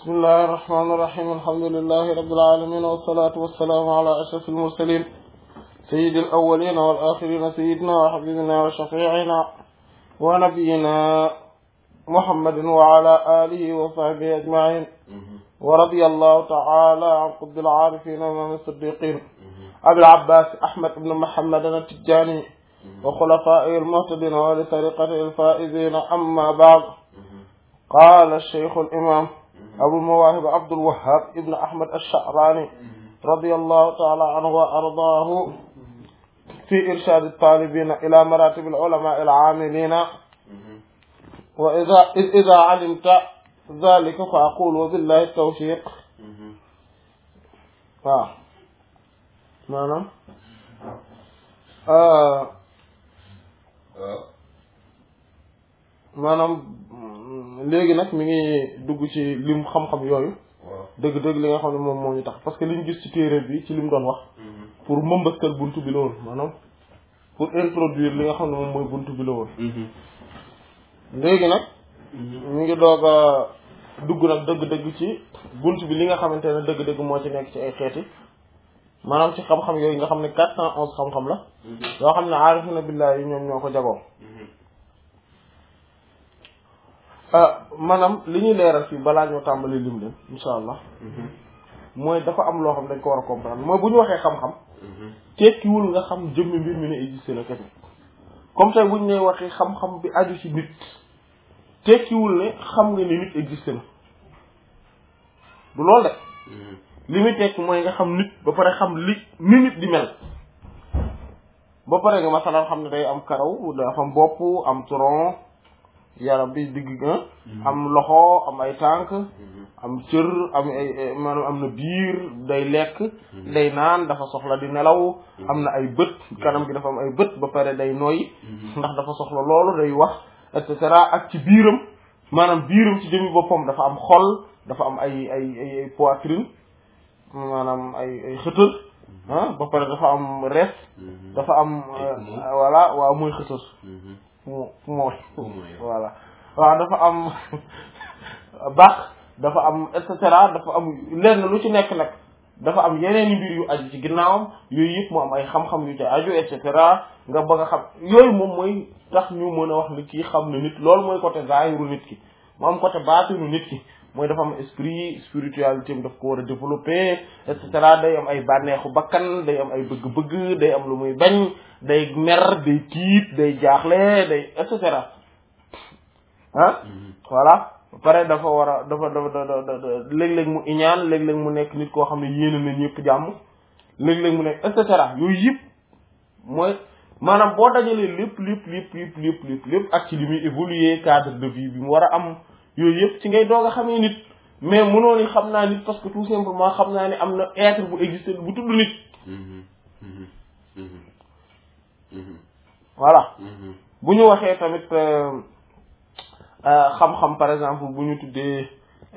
بسم الله الرحمن الرحيم الحمد لله رب العالمين والصلاة والسلام على أشرف المرسلين سيد الأولين والآخرين سيدنا وحبيبنا وشفيعنا ونبينا محمد وعلى آله وصحبه أجمعين ورضي الله تعالى عن قطب العارفين ومن الصديقين أبي العباس أحمد بن محمد التجاني وخلفائه المهتدين ولطريقته الفائزين أما بعد. قال الشيخ الإمام أبو المواهب عبد الوهاب ابن أحمد الشعراني رضي الله تعالى عنه وأرضاه في إرشاد الطالبين إلى مراتب العلماء العاملين وإذا علمت ذلك فأقول وبالله التوفيق. maanaam maanaam léegi nag mi ngi dugg ci lim xam-xam yooyu dëgg-dëgg li nga xam ne moom moo ñu tax parce que li ñu gis ci téere bi ci lim doon wax pour mëmbëstal buntu bi la woon maanaam pour introduire li nga xam ne moom mooy buntu bi la woon léegi nag ñu ngi doog a dugg nag dëgg-dëgg ci buntu bi li nga xamante ne dëgg-dëgg moo ci nekk ci ay xeeti maanaam ci xam-xam yooyu nga xam ne 411 xam-xam la yoo xam ne aarifina billahi yi ñoom ñoo ko jagoo maanaam li ñuy leeral fii balaa ñoo tàmbali lim leen insha allah mooy dafa am loo xam dañ ko war a comprendre mooy bu ñu waxee xam-xam tekkiwul nga xam jëmmi mbir mi ne existe na kese comme tey bu ñu nee waxee xam-xam bi aju ci nit tekkiwul ne xam nga ni nit existe na du loolu de li muy tekk mooy nga xam nit ba pare xam li ni nit di mel ba pare nga masalan xam ne day am karaw dafa am bopp am tronc yaram bi digg am loxo am ay tànk am cër am ay maanaam am na biir day lekk day naan dafa soxla di nelaw am na ay bët kanam gi dafa am ay bët ba pare day noyyi ndax dafa soxla loolu day wax et cetera ak ci biiram maanaam biiram ci jëmmi boppam dafa am xol dafa am ay poitrine maanaam ay xëtër ba pare dafa am res dafa am voilà waaw mooy xëtër mooy voilà waaw dafa am baax dafa am et cetera dafa am lenn lu ci nekk nag dafa am yeneen i mbir yu aju ci ginnaawam yooyu yëpp mu am ay xam-xam yu ci aju et cetera nga bëgg a xam yooyu moom mooy tax ñu mën a wax ni kii xam ne nit loolu mooy côté zaahiru nit ki mu am côté baatinu nit ki mooy dafa am esprit spiritualité am daf ko war a développer et cetera day am ay bànneexu bakkan day am ay bëgg-bëgg day am lu muy bañ day mer day tiit day jaaxle day et cetera voilà pare dafa war a dafa léeg-léeg mu iñaan léeg-léeg mu nekk nit koo xam ne yéene na ñëpp jàmm léeg-léeg mu nekk et cetera yooyu yëpp mooy maanaam boo dajalee lépp ak ci li muy évoluer cadre de vie bi mu war a am yooyu yëpp ci ngay doog a xamee nit mais mënoo ni xam naa nit parce que tout simplement xam naa ne am na être bu existé bu tudd nit voilà bu ñu waxee tamit xam-xam par exemple bu ñu tuddee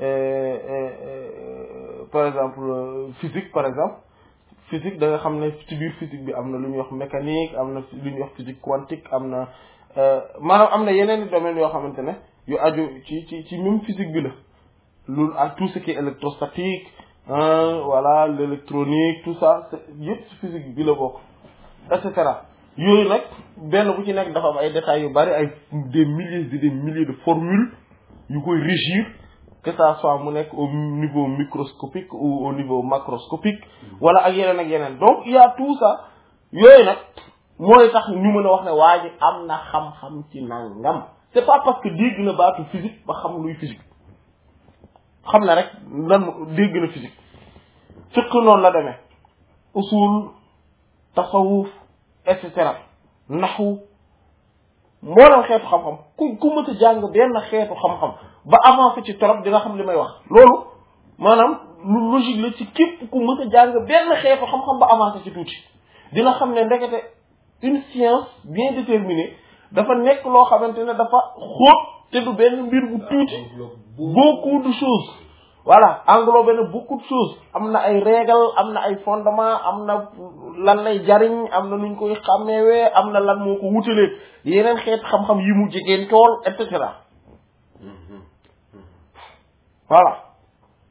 par exemple physique par exemple physique da nga xam ne ci biir physique bi am na lu ñuy wax mécanique am na lu ñuy wax physique quantique am na maanaam am na yeneen i domaines yoo xamante ne yu aju ci même physique bi la loolu ak tout ce qui est électrostatique voilà l'électronique tout ça yëpp ci physique bi la bokk et cetera yooyu nag benn bu ci nekk dafa am ay détails yu bari ay des milliers de formules yu koy régir que ça soit mu nekk au niveau microscopique ou au niveau macroscopique wala ak yeneen donc il y a tout ça yooyu nag mooy tax ñu mën a wax ne waa ji am na xam-xam ci nangam c'est pas parce que dégg na baatu physique ba xam luy physique xam na rek lan dégg na physique fiqh noonu la demee usul tasawuf et cetera naxu mboolem xeetu xam-xam ku mës a jàng benn xeetu xam-xam ba avancé ci trop dina xam li may wax loolu maanaam lu logique la ci képp ku mës a jàng benn xeetu xam-xam ba avancé ci tuuti dina xam ne ndekete une science bien déterminée dafa nekk loo xamante ne dafa xóot te du benn mbir bu tuuti beaucoup de choses voilà englobé na beaucoup de choses am na ay règles am na ay fondements am na lan lay jariñ am na nuñ koy xàmmeewee am na lan moo ko wutalee yeneen xeet xam-xam yi mu jegeen tool et cetera voilà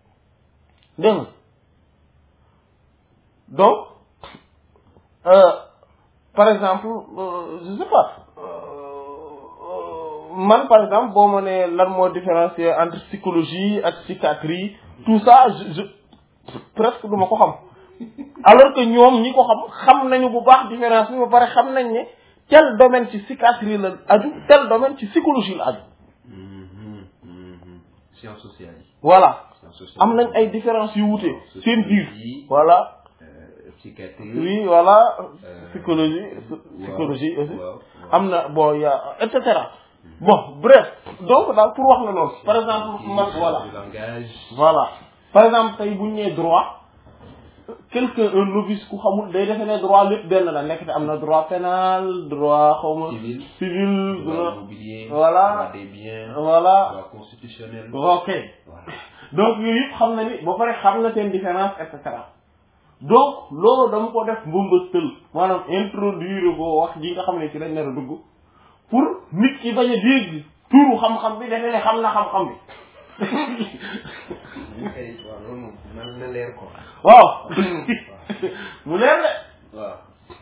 dégg nga donc par exemple je sais pas man par exemple boo ma ne lan moo différencier entre psychologie ak psychiatrie tout ça je presque du ma ko xam alors que ñoom ñi ko xam nañu bu baax différence bi ba pare xam nañ ne tel domaine ci psychiatrie la aju tel domaine ci psychologie la aju. sciences sociales yi. voilà am nañ ay différences yu wuute seen biir voilà. psychiatrie oui voilà psychologie aussi am na bon ya et cetera bon bref donc daal pour wax la loolu par exemple man voilà par exemple tey bu ñu nee droit quelqu'un un novice ku xamul day defe ne droit lépp benn la nekk te am na droit pénal droit xawma civil droit immobilier voilà droit des biens voilà droit constitutionnel ok donc yooyu yëpp xam na ni ba pare xam na seen différence et cetera donc loolu dama ko def mbëmbëstal maanaam introduire ko wax ji nga xam ne ci lañ nar a dugg pour nit ki bañ a dégg turu xam-xam bi defe ne xam na xam-xam bi waaw loolu moom na leer ko waaw mu leer de waaw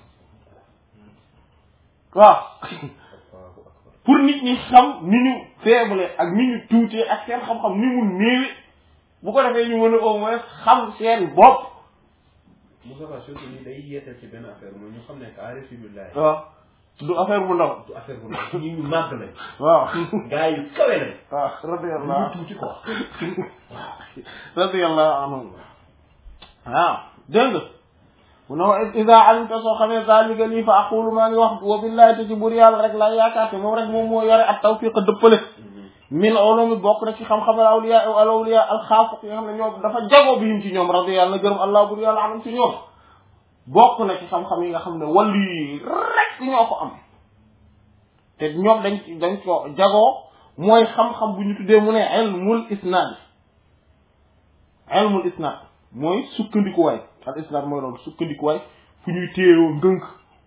waaw pour nit ñi xam ni ñu faible ak ni ñu tuutee ak seen xam-xam ni mu néewi bu ko defee ñu mën a au moins xam seen bopp. Moussa Ba surtout ni day yeetal ci benn affaire mooy ñu xam ne que alhamdulilah. waaw du affaire bu ndaw. du affaire bu ndaw ñu màgg lañ. waaw gars yi kawe lañ. waaw radiyallahu ñu tuuti quoi. radiyallahu anhu waaw dégg nga mu ne wa iza alimta soo xamee zalika lii fa aqulu maa ngi wax wa billahi te ci bur yàlla rek laa yaakaar te moom rek moom moo yore ak tawfiq dëppale min ulumi bokk na ci xam-xam al awliya al xaafaq yi nga xam ne ñoom dafa jago bi ci ñoom radiyallahu na gërëm allah bur yàlla anam ci ñoom bokk na ci xam-xam yi nga xam ne wàllu yi rek ñoo ko am te ñoom dañ ko jagoo mooy xam-xam bu ñu tuddee mu ne ilmul isnad mooy sukkandikuwaay al isnad mooy loolu sukkandikuwaay fu ñuy téeroo ngënk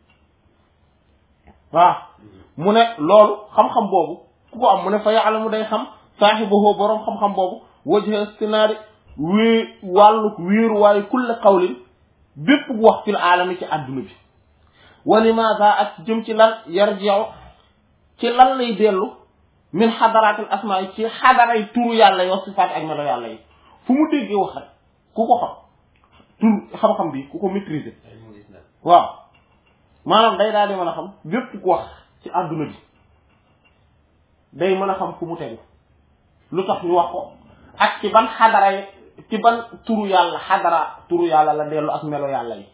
waaw mu ne loolu xam-xam boobu ku ko am mu ne fa ya'lamu day xam saahibuhu boroom xam-xam boobu wajha istinaadi wàllu wéeruwaayu kulli qawlin bépp bu wax fil aalami ci àdduna bi wa limaada ak jëm ci lan yarji'u ci lan lay dellu min xadaraatil asmaa yi ci xadaray turu yàlla yi wa sifaat ak melo yàlla yi fu mu déggee wax rek ku ko xam tur xam-xam bi ku ko maîtriser waaw maanaam day daal di mën a xam bépp ku wax ci àdduna bi day mën a xam fu mu tegu lu tax ñu wax ko ak ci ban xadara yi ci ban turu yàlla xadara turu yàlla la dellu ak melo yàlla yi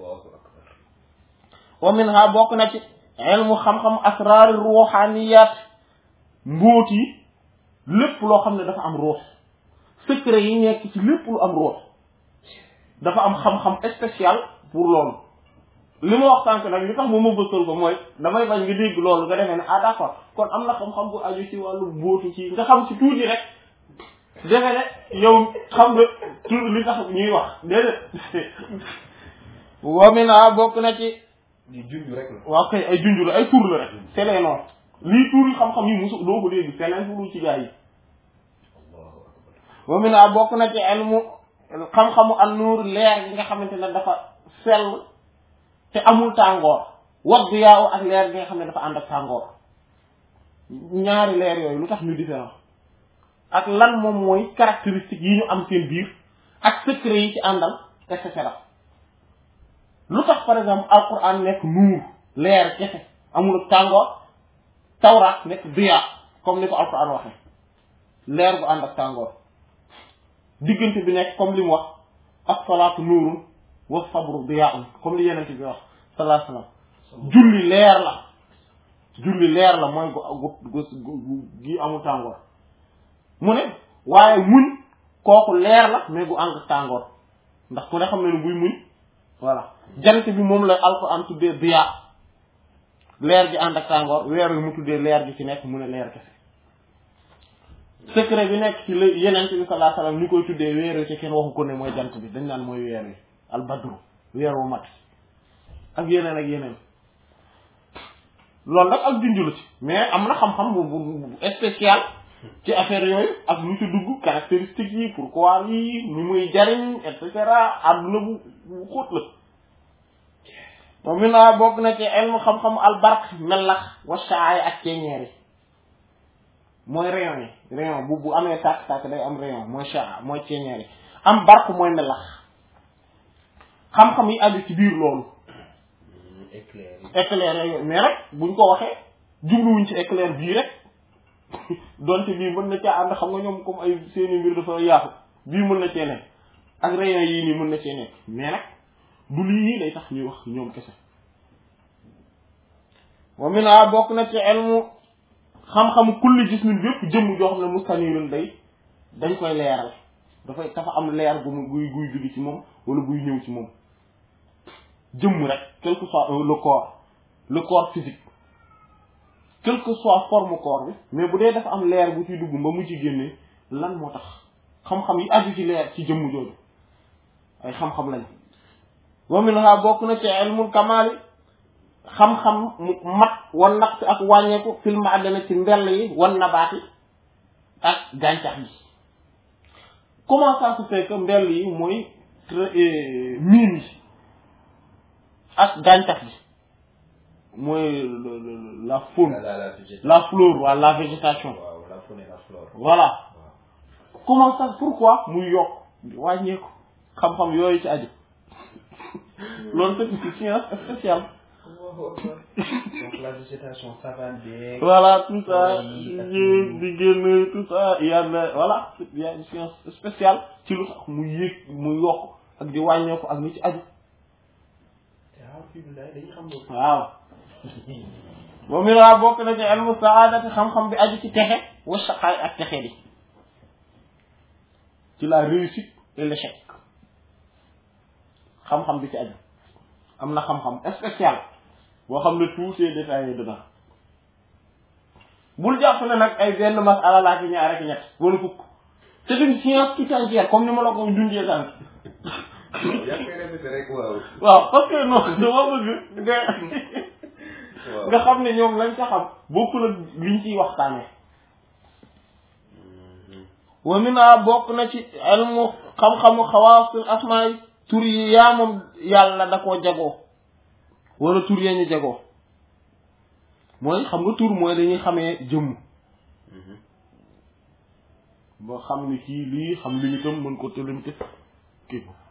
wa minha bokk na ci ilmu xam-xam asraari ruuxaaniyaat mbóot yi lépp loo xam ne dafa am ruux secret yi nekk ci lépp lu am ruux dafa am xam-xam spécial pour loolu li ma wax sànq nag li tax moom ma bësal ko mooy damay bañ nga dégg loolu nga defee ne ah d'accord kon am na xam-xam bu aju ci wàllu mbóotu ci nga xam ci tuuti rek defe ne yow xam nga tur li tax ñuy wax déedéet wa minha bokk na ci di junj rek la. waaw kay ay junj la ay tur la rek c'est les noms lii tur yi xam-xam yi musu doo ko dégg feneen fu dul ci gaa yi wa minha bokk na ci ilmu xam-xamu an-nuur leer gi nga xamante ne dafa sell te amul tàngoor wat bi yaaw ak leer gi nga xam ne dafa ànd ak tàngoor ñaari leer yooyu lu tax ñu différent ak lan moom mooy caractéristique yi ñu am seen biir ak secret yi ci àndal et cetera lu tax par exemple alquran nekk nuur leer kese amul ak tàngoor tawraat nekk biya comme ni ko alquran waxe leer bu ànd ak tàngoor diggante bi nekk comme li mu wax as-salaatu nuurun wa sabru biyaa'un comme li yeneen bi wax sallallahu alayhi wasallam julli leer la mooy gu gi amul tàngoor mu ne waaye muñ kooku leer la mais gu ànd ak tàngoor ndax ku ne xam ne buy muñ voilà jant bi moom la alquran tuddee biya leer gi ànd ak tàngoor weer wi mu tuddee leer gi ci nekk mu ne leer kese secret bi nekk ci yeneen bi sallallahu alayhi wasallam ñu koy tuddee weer wi te kenn waxu ko ne mooy jant bi dañ naan mooy weer wi al badru weer wu mat ak yeneen loolu nag ak junju la ci mais am na xam-xam bu spécial ci affaire yooyu ak lu ci dugg caractéristiques yi pourquoi yi ni muy jariñ et cetera àdduna bu xóot la wa min a bokk na ci ilmu xam-xam albarq melax washaay ak ceeñeer yi mooy rayon yi rayon bu amee tàkk-tàkk day am rayon mooy shaa mooy ceeñeer yi am barq mooy melax xam-xam yi aju ci biir loolu éclair yooyu mais rek buñ ko waxee jubluwuñ ci éclair bii rek donte bii mën na caa ànd xam nga ñoom comme ay seeni mbir dafa yaatu bii mën na cee nekk ak rayon yii nii mën na cee nekk mais nag du lii lay tax ñuy wax ñoom kese wa mina bokk na ci ilmu xam-xamu kulli gis ñun bépp jëmm joo xam ne mustanirun dañ koy leeral dafa am leer guy jóge ci moom wala guy ñëw ci moom jëmm rek quel que soit le corps physique quel que soit forme corps bi mais bu dee dafa am leer bu ciy dugg ba mu ci génnee lan moo tax xam-xam yi aju ci leer ci jëmm jooju ay xam-xam lañ wa minha bokk na ci ilmul kamaali xam-xam mu mat wan naqsi ak wàññeeku fil ma'dani ci mbell yi wan nabaati ak gàncax gi comment ça se fait que mbell yi mooy miin yi ak gàncax gi mooy la faune la flore wala la végétation la faune et la flore voilà comment ça pourquoi muy yokk wàññeeku xam-xam yooyu ci aju loolu c'est science spéciale donc la végétation savane bi voilà tout ça di génn tout ça il y a voilà il y a une science spéciale ci lu tax muy yéeg muy yokk ak di wàññeeku ak ni ci aju waaw moom mi laa bokk na ci ilmu saadati xam-xam bi aju ci texe wa shaqaay ak texe di ci la réussite et l'échec xam-xam bi ci aju am na xam-xam spécial boo xam ne tout est détaillé dedans bul jàpp ne nag ay benn masala laa ci ñaar ak ñett wala fukk c'est une science tout entière comme ni ma la ko dundee sànq waaw parce que non dama bëgg nga xam ne ñoom lañ ko xam bokkul ak liñ ciy waxtaanee wa mina bokk na ci ilmu xam-xamu xawaasul asmaay tur yi yaa moom yàlla da koo jagoo wala tur ya ñu jagoo mooy xam nga tur mooy dañuy xamee jëmm ba xam ni kii lii xam limitam mën ko te limité kii ko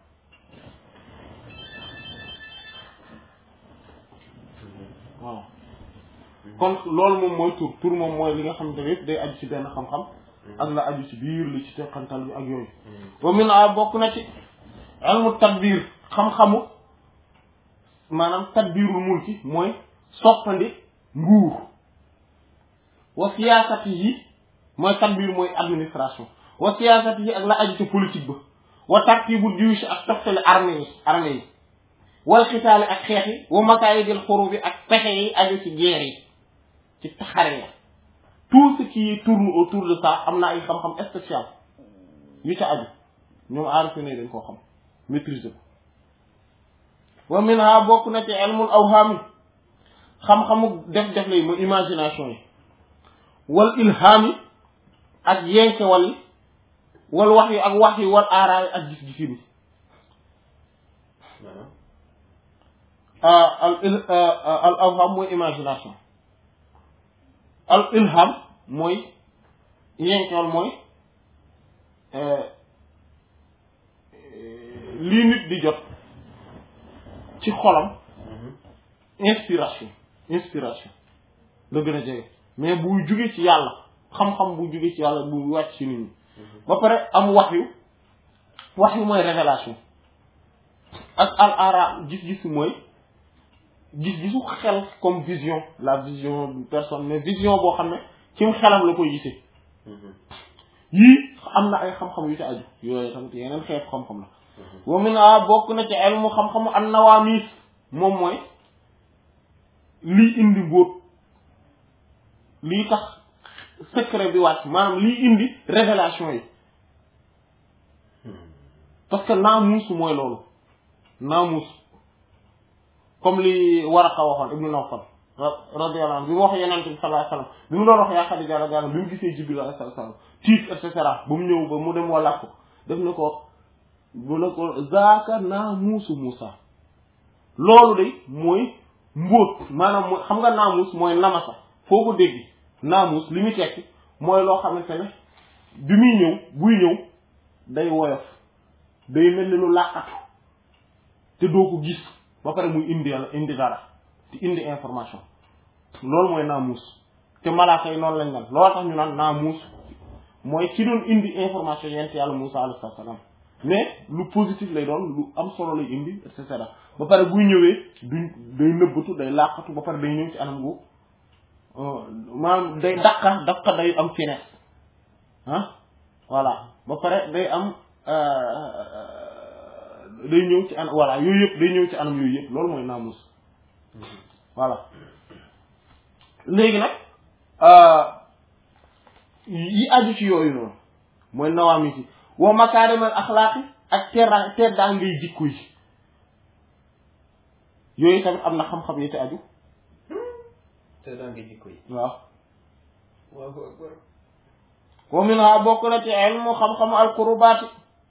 waaw kon loolu moom mooy tur moom mooy li nga xam ne yëpp day aju ci benn xam-xam ak la aju ci biir li ci teqantal bi ak yooyu ba min a bokk na ci ilmu tadbir xam-xamu maanaam tadbirul mulki mooy soppandi nguur wa siyaasati yi mooy tadbir mooy administration wa siyaasati yi ak la aju ci politique ba wa tartibu juyush ak toftale armée yi wal xitaali ak xeex yi wa makaayidil xurubi ak pexe yi aju ci guerre yi ci taxare ya tout ce qui tourne autour de ça am na ay xam-xam spécial yu ca aju ñoom aarifine dañ koo xam maîtriser ko wa minha bokk na ci ilmul awham xam-xamu def lay mooy imagination yi wal ilham yi ak yenke wal wax yi ak wax yi wal aaraay ak gis-gis yi al awham mooy imagination al ilham mooy yenkewal mooy lii nit di jot ci xolam inspiration la gën a jege mais buy jóge ci yàlla xam-xam bu jóge ci yàlla bu wàcc ci nit ñi ba pare am wax yu mooy révélation ak al ara gis-gis mooy gis-gisu xel comme vision la vision d'une personne mais vision boo xam ne ci xelam la koy gisee yii am na ay xam-xam yu ci aju yooyu tamit yeneen xeetu xam-xam la wa min a bokk na ci ilmu xam-xamu an nawaamis moom mooy lii indi mbóot lii tax secret bi wàcc maanaam lii indi révélation yi parce que naamuus mooy loolu naamuus comme li Waraqa waxoon ibnu Nawfal radiyallahu anhu bi mu wax Yonent bi sallallahu alayhi wasallam bi mu doon wax yaa Xadija radiyallahu anha bi mu gisee Jibril alayhi salaam tiit et cetera ba mu ñëw ba mu dem walaat ko def na ko bu na ko zaaka naamuusu Muusa loolu de mooy mbóot maanaam mooy xam nga naamuus mooy namasa foo ko dégg naamuus li muy tekki mooy loo xamante ne bi muy ñëw buy ñëw day woyof day mel ni lu làqatu te doo ko gis ba pare muy indi dara te indi information loolu mooy naamuus te malaaka yi noonu lañ mel loolu tax ñu naan naamuus mooy ci doon indi information yent yàlla Muusa alayhi salaam mais lu positif lay doon lu am solo lay indi et cetera ba pare buy ñëwee day nëbbatu day làqatu ba pare day ñëw ci anam gu maanaam day daqqa day am finesse ah voilà ba pare day am day ñëw ci anam voilà yooyu yëpp day ñëw ci anam yooyu yëpp loolu mooy naamus voilà léegi nag yi aju ci yooyu noonu mooy nawaami ci wa makaarimal axlaaqi ak teddaa ngay jikko yi yooyu tamit am na xam-xam yi ci aju teddaa ngay jikko yi waaw waaw wa minha bokk na ci ilmu xam-xamu alqurubaati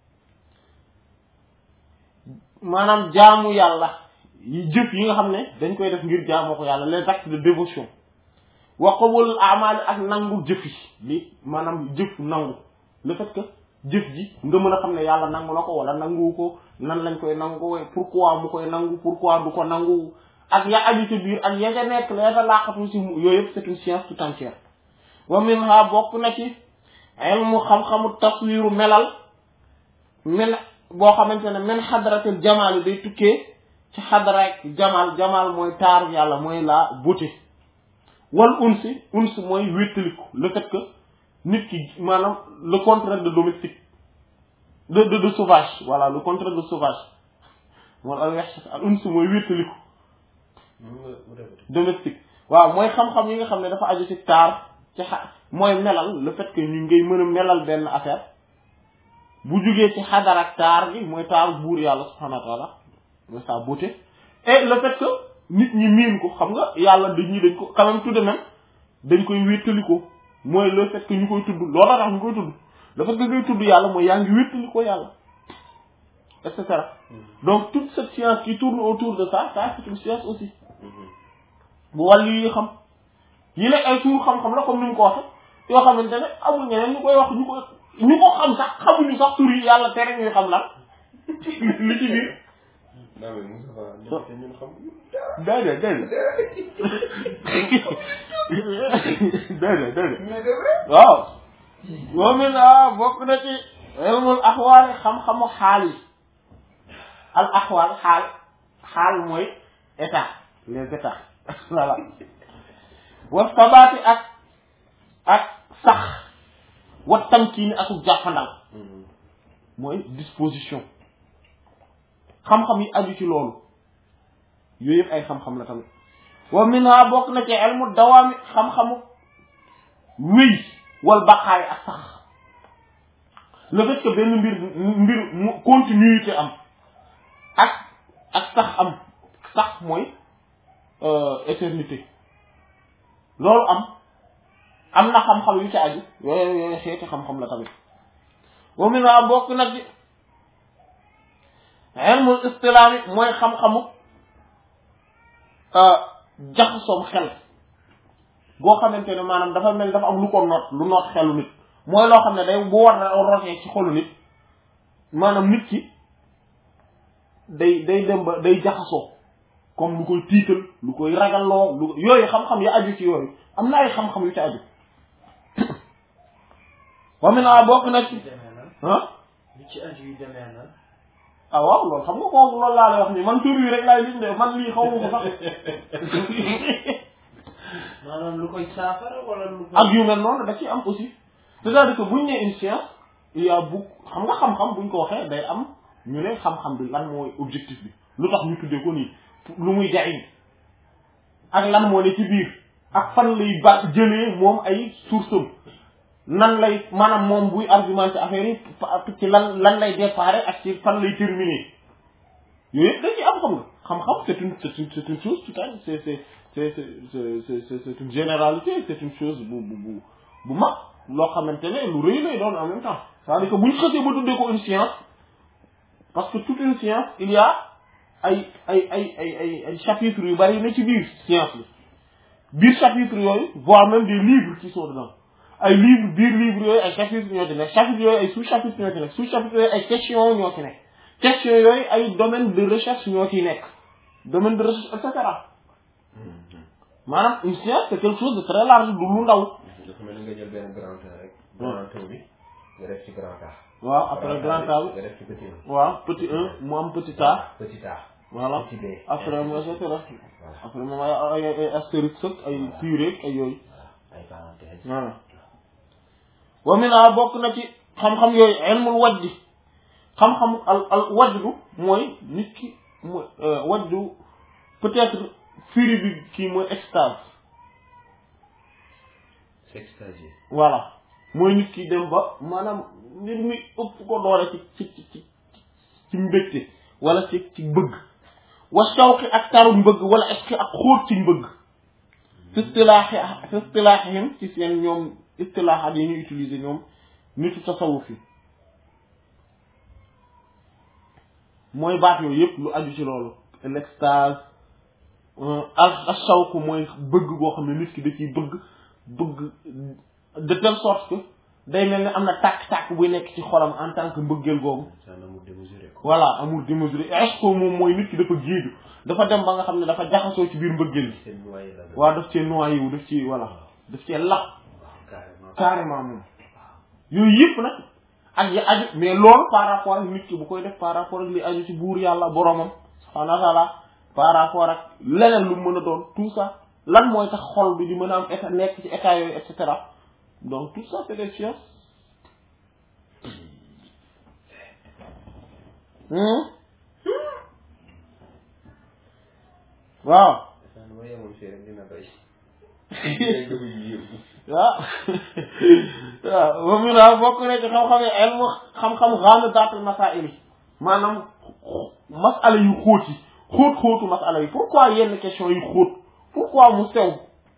maanaam jaamu yàlla yi jëf yi nga xam ne dañ koy def ngir jaamoo ko yàlla les actes de dévotion wa qabul a'mal ak nangu jëf yi li maanaam jëf nangu le fait que jëf ji nga mën a xam ne yàlla nangu na ko wala nangu ko nan lañ koy nangu pourquoi mu koy nangu pourquoi du ko nangu ak ya aju ci biir ak ya nga nekk la ta laqatu ci yooyu yëpp c'est une science tout entière wa minha bokk na ci ilmu xam-xamu taswiru melal boo xamante ne min xadratil jamaal yi day tukkee ci xadrak jamaal mooy taaru yàlla mooy la beauté wal uns mooy wéttaliku le fait que nit ki maanaam le contraire de domestique de sauvage voilà le contraire de sauvage wala al uns mooy wéttaliku domestique waaw mooy xam-xam yi nga xam ne dafa aju ci taar ci mooy melal le fait que ñu ngay mën a melal benn affaire bu jugee ci xadar ak taar gi mooy taar buur yàlla subhanahu wa ta'ala mooy sa beauté et le fait que nit ñi miin ko xam nga yàlla dañ ko quand même tout de même dañ koy wéttali ko mooy le fait que ñu koy tudd loolu tax ñu koy tudd le fait que ngay tudd yàlla mooy yaa ngi wéttali ko yàlla et cetera donc toute cette science qui tourne autour de ça c'est une science aussi bu wàllu yi xam yi nekk ay suur xam-xam la comme ni mu ko waxe yoo xamante ne amul ñeneen ñu koy wax ñu ko xam sax xamuñu sax tur yi yàlla tere ñuy xam lan li ci biir. non mais Moussa ñun xam. déedéet waaw. moom it bokk na ci ilmul axwaal xam-xamu xaal yi al axwaal xaal mooy état les états voilà wa sabaati ak sax wa tamkiini ak jàppandal mooy disposition xam-xam yi aju ci loolu yooyu yëpp ay xam-xam la tamit wa minha bokk na ci ilmu dawaami xam-xamu wéy wal baqaay ak sax le fait que benn mbir mu continuité am ak sax am sax mooy éternité loolu am na xam-xam yu ci aju yooyu xeeti xam-xam la tamit wa minha bokk nag ci ilmul istilaami mooy xam-xamu jaxasoom xel boo xamante ne maanaam dafa mel dafa am lu ko noot xelu nit mooy loo xam ne day bu war na rotee ci xolu nit maanaam nit ki day dem ba day jaxasoo comme lu koy tiital lu koy ragalloo yooyu xam-xam ya aju ci yooyu am na ay xam-xam yu ci aju wa minha bokk na ci li ci aju yu demee na ah waaw loolu xam nga kooku loolu laa lay wax nii man tur yi rek laay lim de man lii xaw ma ko sax maanaam lu koy saafara wala lu ak yu mel noonu da ciy am aussi c'est-à-dire que buñ ne une science il y a xam nga xam-xam buñ ko waxee day am ñu ne xam-xam bi lan mooy objectif bi lu tax ñu tuddee ko nii lu muy jariñ ak lan moo ne ci biir ak fan lay jëlee moom ay source am nan lay maanaam moom buy argumenté affaire yi ci lan lay déparé ak ci fan lay terminer yooyu yëpp da ci am xam nga xam-xam c'est une chose tout à c'est c'est une généralité, c'est une chose bu mag loo xamante ne lu rëy lay doon en même temps c'est-à-dire que bu ñu xësee ba tuddee ko une science parce que toute une science il y a ay chapitres yu bari na ci biir science bi biir chapitres yooyu voire même des livres qui sont dedans ay livres biir livres yooyu ay chapitres ñoo ci nekk chapitres yooyu ay sous-chapitres ñoo ci nekk sous-chapitres yooyu ay questions ñoo ci nekk questions yooyu ay domaines de recherche ñoo ciy nekk domaine de recherche et cetera maanaam une science c'est quelque chose de très large du lu ndaw. dafa mel ni nga jël benn grand A rek. grand A bi nga def ci grand A. waaw après grand A bi nga def ci petit 1. waaw petit 1 mu am petit A. petit A. voilà petit B. après mu et cetera après moom ay astérisque ay purée ay yooyu. ay parenthèses. voilà. wa mina bokk na ci xam-xam yooyu ilmul wajdi xam-xam al wajdu mooy nit ki mooy wajdu peut-être firi bi kii mooy extase. c'est extasié. voilà mooy nit ki dem ba maanaam nit mi ëpp ko doole ci mbégte wala ci bëgg wa shawqi ak taru mbëgg wala est-ce que ak xóot ci mbëgg istilaaxihim ci seen ñoom istilaaxat yi ñu utiliser ñoom nitu tasawuf yi mooy baat yooyu yëpp lu aju ci loolu l'extase ak shawq mooy bëgg boo xam ne nit ki da ciy bëgg de telle sorte que day mel ne am na tàkk-tàkk buy nekk ci xolam en tant que mbëggeel googu. c'est un amour démesuré quoi. voilà amour démesuré est-ce que moom mooy nit ki dafa géeju dafa dem ba nga xam ne dafa jaxasoo ci biir mbëggeel bi. waaw daf cee noyyi wu daf ci voilà daf cee lapp. carrément moom. yooyu yëpp nag ak yi aju mais loolu par rapport ak nit ki bu koy def par rapport ak li aju ci buur yàlla boromam subhaanahu wa ta'aala par rapport ak leneen lu mën a doon tout ça. lan mooy tax xol bi di mën a am état nekk ci état yooyu et cetera donc tout ça c'est des sciences. waaw. waaw waaw moom mi naa bokk na ci xam-xame ilmu xam-xam ghaamidaatul masaa'il maanaam masala yu xóot yi xóotu masala yi pourquoi yenn question yu xóot pourquoi mu sew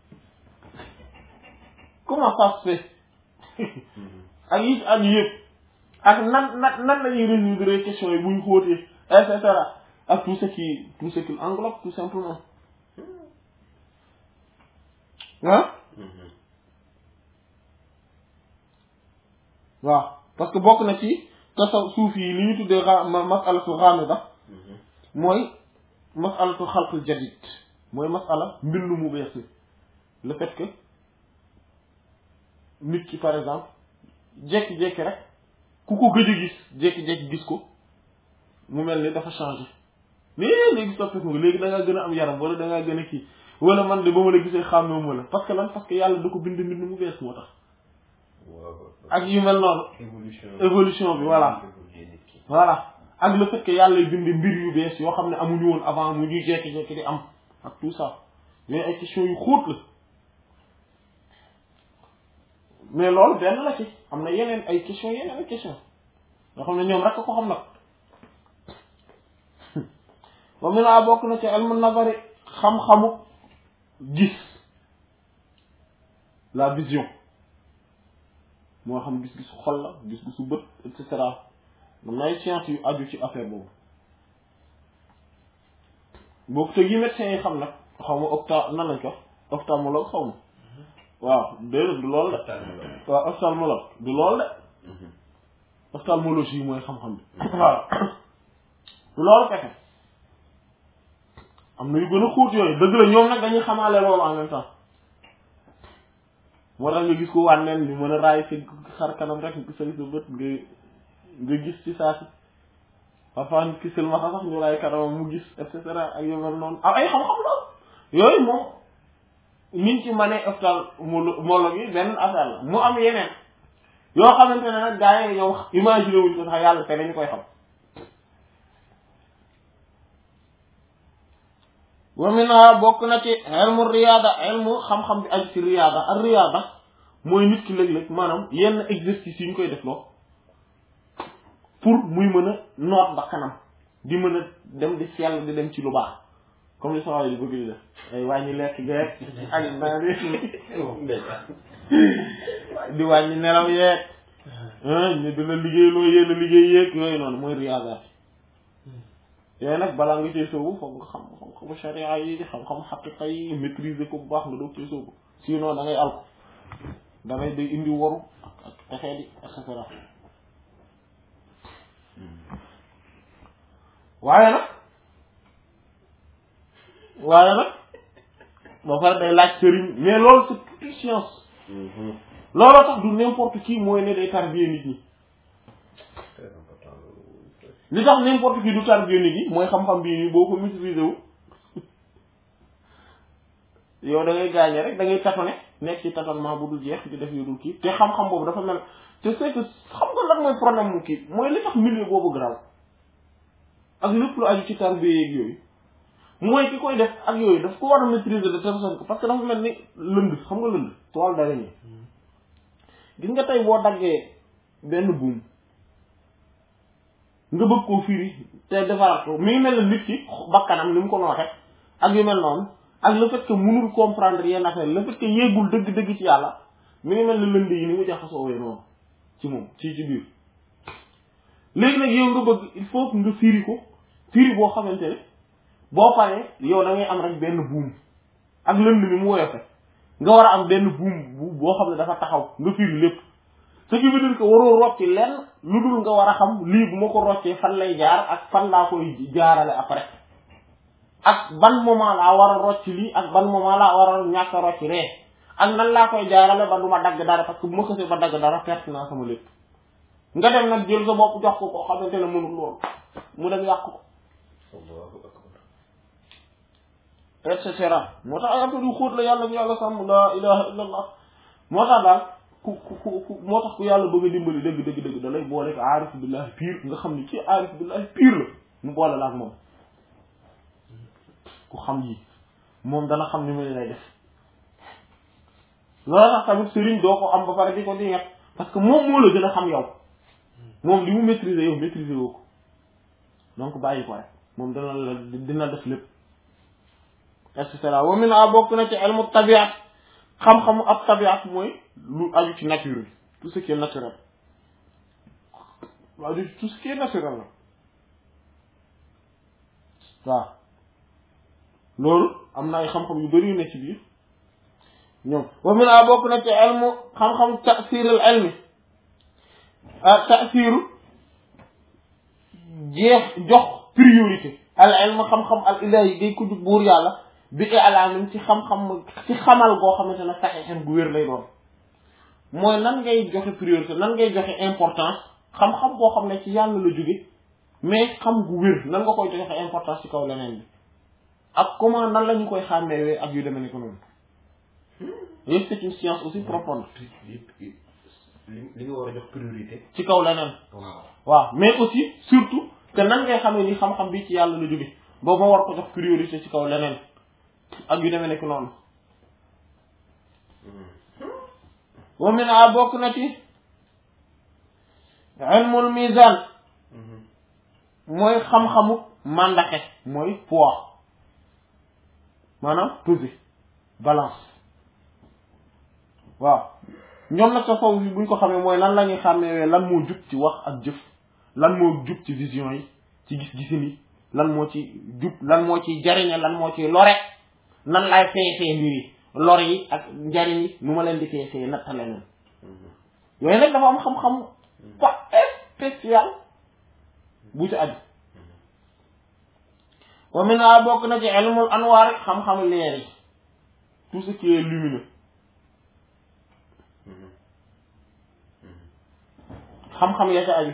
comment ça se fait ak it ak yëpp ak nan lañuy résoudre question yi buñ xóotee et cetera ak tout ce qui englobe tout simplement ah waaw parce que bokk na ci tasaw suuf yi li ñu tuddee masalatu ghamida mooy masalatu xalqul jadid mooy masala mbindu mu bees le fait que nit ki par exemple jékki-jékki rek ku ko gëj a gis jékki-jékki gis ko mu mel ni dafa changé mais léegi soppeeku nga léegi da ngaa gën a am yaram wala da ngaa gën a kii wala man de ba ma la gisee xàmmewu ma la parce que lan parce que yàlla da ko bind mbind mu bees moo tax ak yu mel noonu évolution bi voilà ak le fait que yàlla bind mbir yu bees yoo xam ne amuñu woon avant mu ñuy jékki-jékki di am ak tout ça mais ay questions yu xóot la mais loolu benn la ci am na yeneen ay questions yoo xam ne ñoom rek ko xam nag ba mu naa bokk na ci ilmu nazari xam-xamu gis la vision moo xam gis-gisu xol la gis-gisu bët et cetera am na ay sciences yu aju ci affaire boobu boobu te yi médecins yi xam nag xaw ma nan lañ ko ophtalmologue xaw ma waaw déedéet du loolu de waaw ophtalmologue du loolu de ophtalmologie mooy xam-xam bi waaw du loolu fexe am na yu gën a xóot yooyu dëgg la ñoom nag dañuy xamaale loolu en même temps moo tax nga gis ko wànneen ñu mën a raay sa xar kanam rek sa bët nga gis ci saa si parfois nit ki silmaxa sax ñu raay kanamam mu gis et cetera ak yu mel noonu ay xam-xam la yooyu moom niñ ci mënee ophtalmologue yi benn affaire la mu am yeneen yoo xamante ne nag gaa yi ñoom imaginer wuñ ko sax yàlla te dañu koy xam wa minha bokk na ci ilmu riyaada ilmu xam-xam bi aju ci riyaada ak riyaada mooy nit ki léeg-léeg maanaam yenn exercice yi ñu koy def loo pour muy mën a noot ba kanam di mën a dem di sell di dem ci lu baax comme li sawaay yi bëgg di def ay wàññi lekk geek ak naan di wàññi nelaw yeeg ñu dina liggéey loo yéen liggéey yeeg yooyu noonu mooy riyaadaat yooyu nag balaa nga cee sóobu foog nga xam xam-xamu sharia yi xam-xam xaqiqa yi maîtriser ko bu baax nga doog cee sóobu sinon da ngay alko da ngay day indi waru ak texee di et cetera waaye nag ba pare day laaj sëriñ mais loolu c'est toute une science looloo tax du n'importe qui mooy ne day tarbier nit ñi li tax n'importe qui du tarbier nit ñi mooy xam-xam bii nii boo ko maîtriser wu yow da ngay gaañe rek da ngay tâtonner nekk ci tâtonnement bu dul jeex di def yu dul kii te xam-xam boobu dafa mel te c'est que xam nga lan mooy problème mu kii mooy li tax milieu boobu grave ak lépp lu aju ci tarbier yeeg yooyu mooy ki koy def ak yooyu daf ko war a maîtriser de telle sorte que parce que dafa mel ni lënd xam nga lënd toile d'araignée gis nga tey boo daggee benn buum nga bëgg koo firi te defaraat ko mi ngi mel ne nit ki bakkanam ni mu ko nooxe ak yu mel noonu ak le fait que mënul comprendre yenn affaire le fait que yéegul dëgg-dëgg ci yàlla mi ngi mel ne lënd yi ni mu jaxasoo wee noonu ci moom ci biir léegi nag yow nga bëgg il faut que nga firi ko firi boo xamante ne boo paree yow da ngay am rek benn buum ak lënd mi mu woyofe nga war a am benn buum boo xam ne dafa taxaw nga firi lépp ce qui veut dire que waroo rocci lenn lu dul nga war a xam lii bu ma ko roccee fan lay jaar ak fan laa koy jaarale après ak ban moment laa war a rocci lii ak ban moment laa war a ñàkk a rocci ree ak nan laa koy jaarale ba du ma dagg dara parce que bu ma xësee ba dagg dara perte naa sama lépp nga dem nag jël sa bopp jox ko xamante ne mënul loolu mu dem yàq ko et cetera moo tax ay affaire yu xóot la yàlla ñu yàlla sàmm la ilaha illa allah moo tax daal moo tax ku yàlla bëgg a dimbali dëgg da lay boole ko aarif billahi pire nga xam ni ci aarif billahi pire la mu boole la ak moom ku xam yi moom dana xam ni mu lay def loolu tax tamit sëriñ doo ko am ba pare di ko dingat parce que moom moo la gën a xam yow moom li mu maîtriser yow maîtriser woo ko donc bàyyi ko rek moom dina def lépp et cetera wa min a bokk na ci ilmu tabiat xam-xamu ab tabiat mooy lu aju ci nature bi tout ce qui est naturel lu aju ci tout ce qui est naturel la waaw loolu am na ay xam-xam yu bari yu ne ci biir ñoom wa min a bokk na ci ilmu xam-xam ta'sirul ilmi ta'siru jox priorité al ilmu xam-xam al ilahi day ko jug buur yàlla bi i'laamin ci xam-xam ci xamal goo xamante ne saxiixan gu wér lay doon mooy nan ngay joxe priorité nan ngay joxe importance xam-xam boo xam ne ci yàlla la jóge mais xam gu wér nan nga koy joxe importance ci kaw leneen bi ak comment nan la ñu koy xàmmeewee ak yu demee ni ko noonu yëpp c'est une science aussi profonde li nga war a jox priorité ci kaw leneen waaw mais aussi surtout que nan ngay xamee ni xam-xam bi ci yàlla la jóge boobu ma war ko jox priorité ci kaw leneen ak yu demee nekk noonu wa min a bokk na ci ilmul mizan mooy xam-xamu màndaxe mooy poids maanaam peser balance waaw ñoom nag tasawuf yi buñ ko xamee mooy lan la ñuy xàmmee lan moo jub ci wax ak jëf lan moo jub ci vision yi ci gis-gisin yi lan moo ci jub lan moo ciy jariñe lan moo ciy lore nan laay feesee mbir yi lor yi ak njariñ yi nu ma leen di feesee nattale leen yooyu nag dafa am xam-xam pas spécial bu ci aju wa min a bokk na ci ilmul anwaar xam-xam leer yi tout ce qui est lumineux xam-xam ya ca aju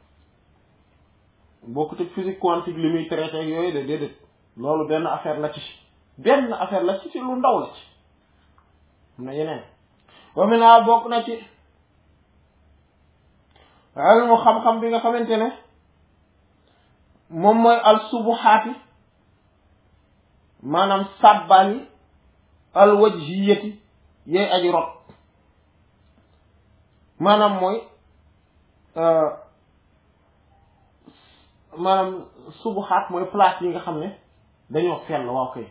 bokkut ak physique quantique li muy traité yooyu de déedéet loolu benn affaire la ci lu ndaw la ci am na yeneen wa min a bokk na ci ilmu xam-xam bi nga xamante ne moom mooy al subuhaati maanaam sàbbal yi al wajhiyati yooyu aji rot maanaam mooy maanaam subuhaat mooy place yi nga xam ne dañoo sell waaw kay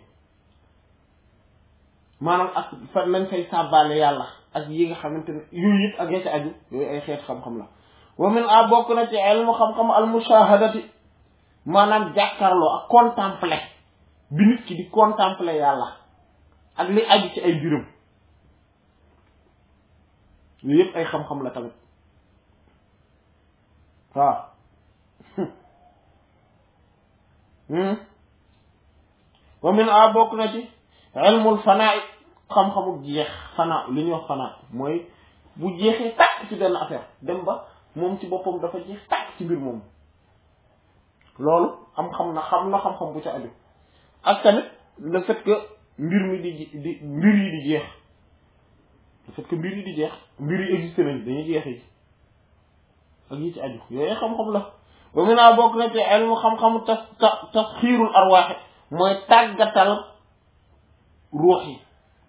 maanaam ak fa nañ fay sàbbaale yàlla ak yi nga xamante ne yooyu yëpp ak ya ci aju yooyu ay xeet xam-xam la wa min a bokk na ci ilmu xam-xam al mushahadati maanaam jàkkaarloo ak contempler bi nit ki di contempler yàlla ak li aju ci ay biram yooyu yëpp ay xam-xam la tamit waaw wa min a bokk na ci ilmul fanaa xam-xamu jeex fanaa li ñuy wax fanaa mooy bu jeexee tàkk ci benn affaire dem ba moom ci boppam dafa jeex tàkk ci mbir moom loolu xam xam-xam bu ca aju ak tamit le fait que mbir mi di mbir yi di jeex le fait que mbir yi di jeex mbir yi existé nañ dañuy jeexee ak yi ci aju yooyu xam-xam la ba mu naa bokk na ci ilmu xam-xamu tasxiirul arwaax mooy tàggatal ruux yi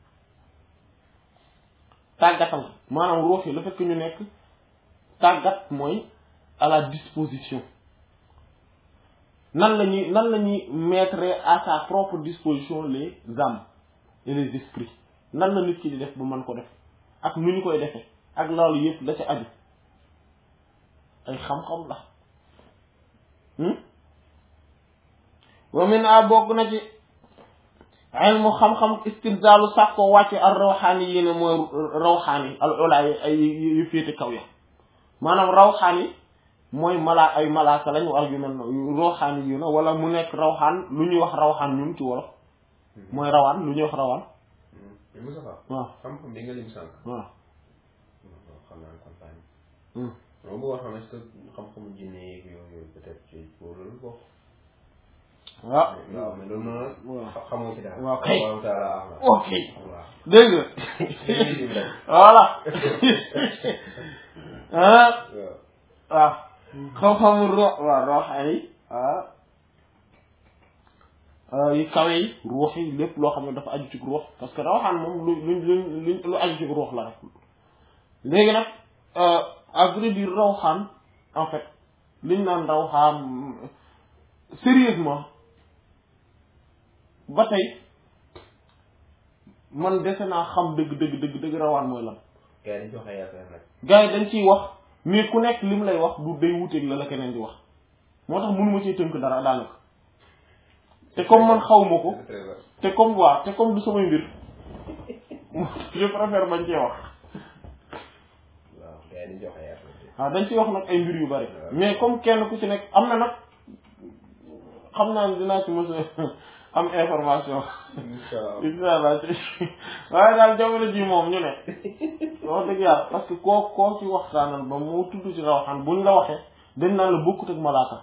tàggatal maanaam ruux yi le fait que ñu nekk tàggat mooy à la disposition nan la ñuy mettre à sa propre disposition les âmes et les esprits nan la nit ki di def ba mën ko def ak nu ñu koy defee ak loolu yëpp la ca aju ay xam-xam la wa min a bokk na ci ilmu xam-xam istibdaalu sax ko wàcce al rawxaani yi ne mooy rawxaani al ula ay yu féete kaw ya maanaam rawxaani mooy ay malaaka lañ wax yu mel noonu rawxaani yu na wala mu nekk rawxaan lu ñuy wax rawxaan ñun ci wolof mooy rawaan lu ñuy wax rawaan waaw xam-xam bi nga lim sànq waaw xam naa campagne moom boo xam est-ce que xam-xamu jinne yeeg yooyu peut-être ci loolu bokk waaw waaw mais loolu noonu xamoo ci daal waaw kay ok ok dégg nga voilà waaw xam-xamu waaw roxaani yu kawe yi ruux yi lépp loo xam ne dafa aju ci ruux parce que rawxaan moom lu aju ci ruux la rek léegi nag à vrai dire rawxaan en fait liñ naan rawxaan sérieusement ba tey man dese naa xam dëgg rawaan mooy lan. gars yi dañ joxe yaakaar nag. gars yi dañ ciy wax mais ku nekk lim lay wax du day wuteeg la keneen di wax moo tax mënuma cee tënk dara daanaka te comme man xaw ma ko te comme du samay mbir je préfère bañ cee wax. waaw gars yi dañ joxe yaakaar. waaw dañ ciy wax nag ay mbir yu bari mais comme kenn ku ci nekk am na nag xam naa ne dinaa ci mos am information. incha allah waaye daal jamono ji moom ñu ne wax dëgg yàlla parce que koo ci waxtaanal ba mu tudd ci rawxaan buñ la waxee dañ naan la bokkut ak malaaka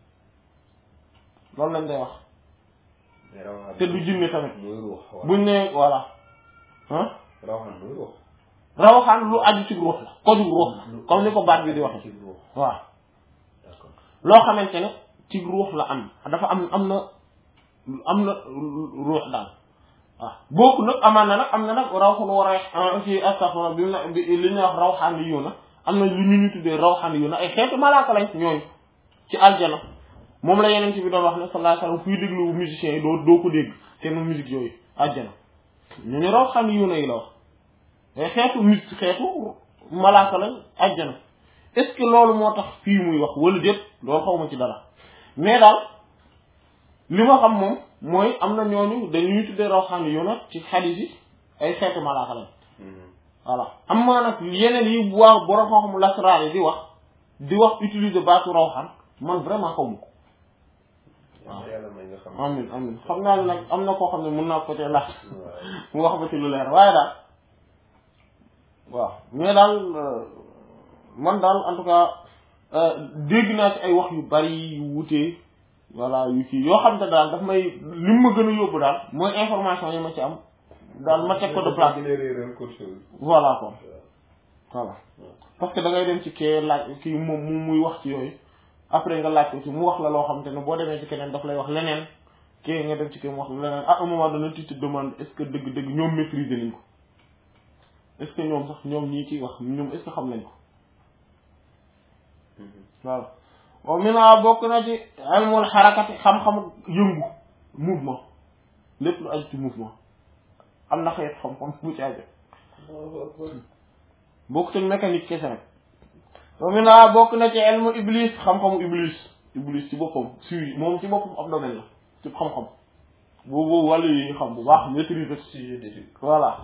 loolu lañ day wax. te du jinne tamit. buñ ne voilà ah. rawxaan muy ruux. rawxaan lu aju ci ruux la koju ruux la comme ni ko baat bi di waxee. waaw. d'accord loo xamante ne ci ruux la am dafa am na ruux daal waaw booku nag amaan na nag am na nag rawxun war a ci astaghfirullah bi li ñuy wax rawxaan yu na am na lu ñu tuddee rawxaan yu na ay xeetu malaaka lañ ñooñu ci aljana moom la yeneen ci bi doon wax ne sallallahu alayhi wasallam fuy déglu musiciens yi doo ko dégg seen musique yooyu aljana ñooñu rawxaan yu na yi la wax ay xeetu musique xeetu malaaka lañ aljana est-ce que loolu moo tax fii muy wax wala déet loolu xaw ma ci dara mais daal li ma xam moom mooy am na ñooñu dañuy tuddee rawxaani yu nag ci xadiis yi ay xeetu malaaka lañ voilà am maa nag yeneen yi waa borom xam-xamu lasraar yi di wax utiliser baatu rawxaan man vraiment xaw ma ko waaw amin xam naa ne nag am na koo xam ne mën naa ko cee laaj mu wax ba ci lu leer waaye daal waaw mais daal man daal en tout cas dégg naa ci ay wax yu bari yu wutee voilà yu kii yoo xam ne daal daf may lim ma gën a yóbbu daal mooy information yi ma ci am daal ma teg ko de place voilà quoi voilà parce que da ngay dem ci kee laaj kii moom muy wax ci yooyu après nga laaj ko ci mu wax la loo xam te ne boo demee ci keneen daf lay wax leneen kii nga dem ci kii mu wax la leneen à un moment donné tu te demandes est-ce que dëgg-dëgg ñoom maîtriser nañ ko est-ce que ñoom sax ñoom ñii ciy wax ñoom est-ce que xam nañ ko voilà wa mina bokk na ci ilmul xarakati xam-xamu yëngu mouvement lépp lu aju ci mouvement am na xeet xam-xam bu ci aju bokk te mécanique kese rek wa mina bokk na ci ilmu iblis xam-xamu iblis ci boppam moom ci boppam ab domaine la ci xam-xam boobu wàllu yi xam bu baax maîtriser sujet d'étude voilà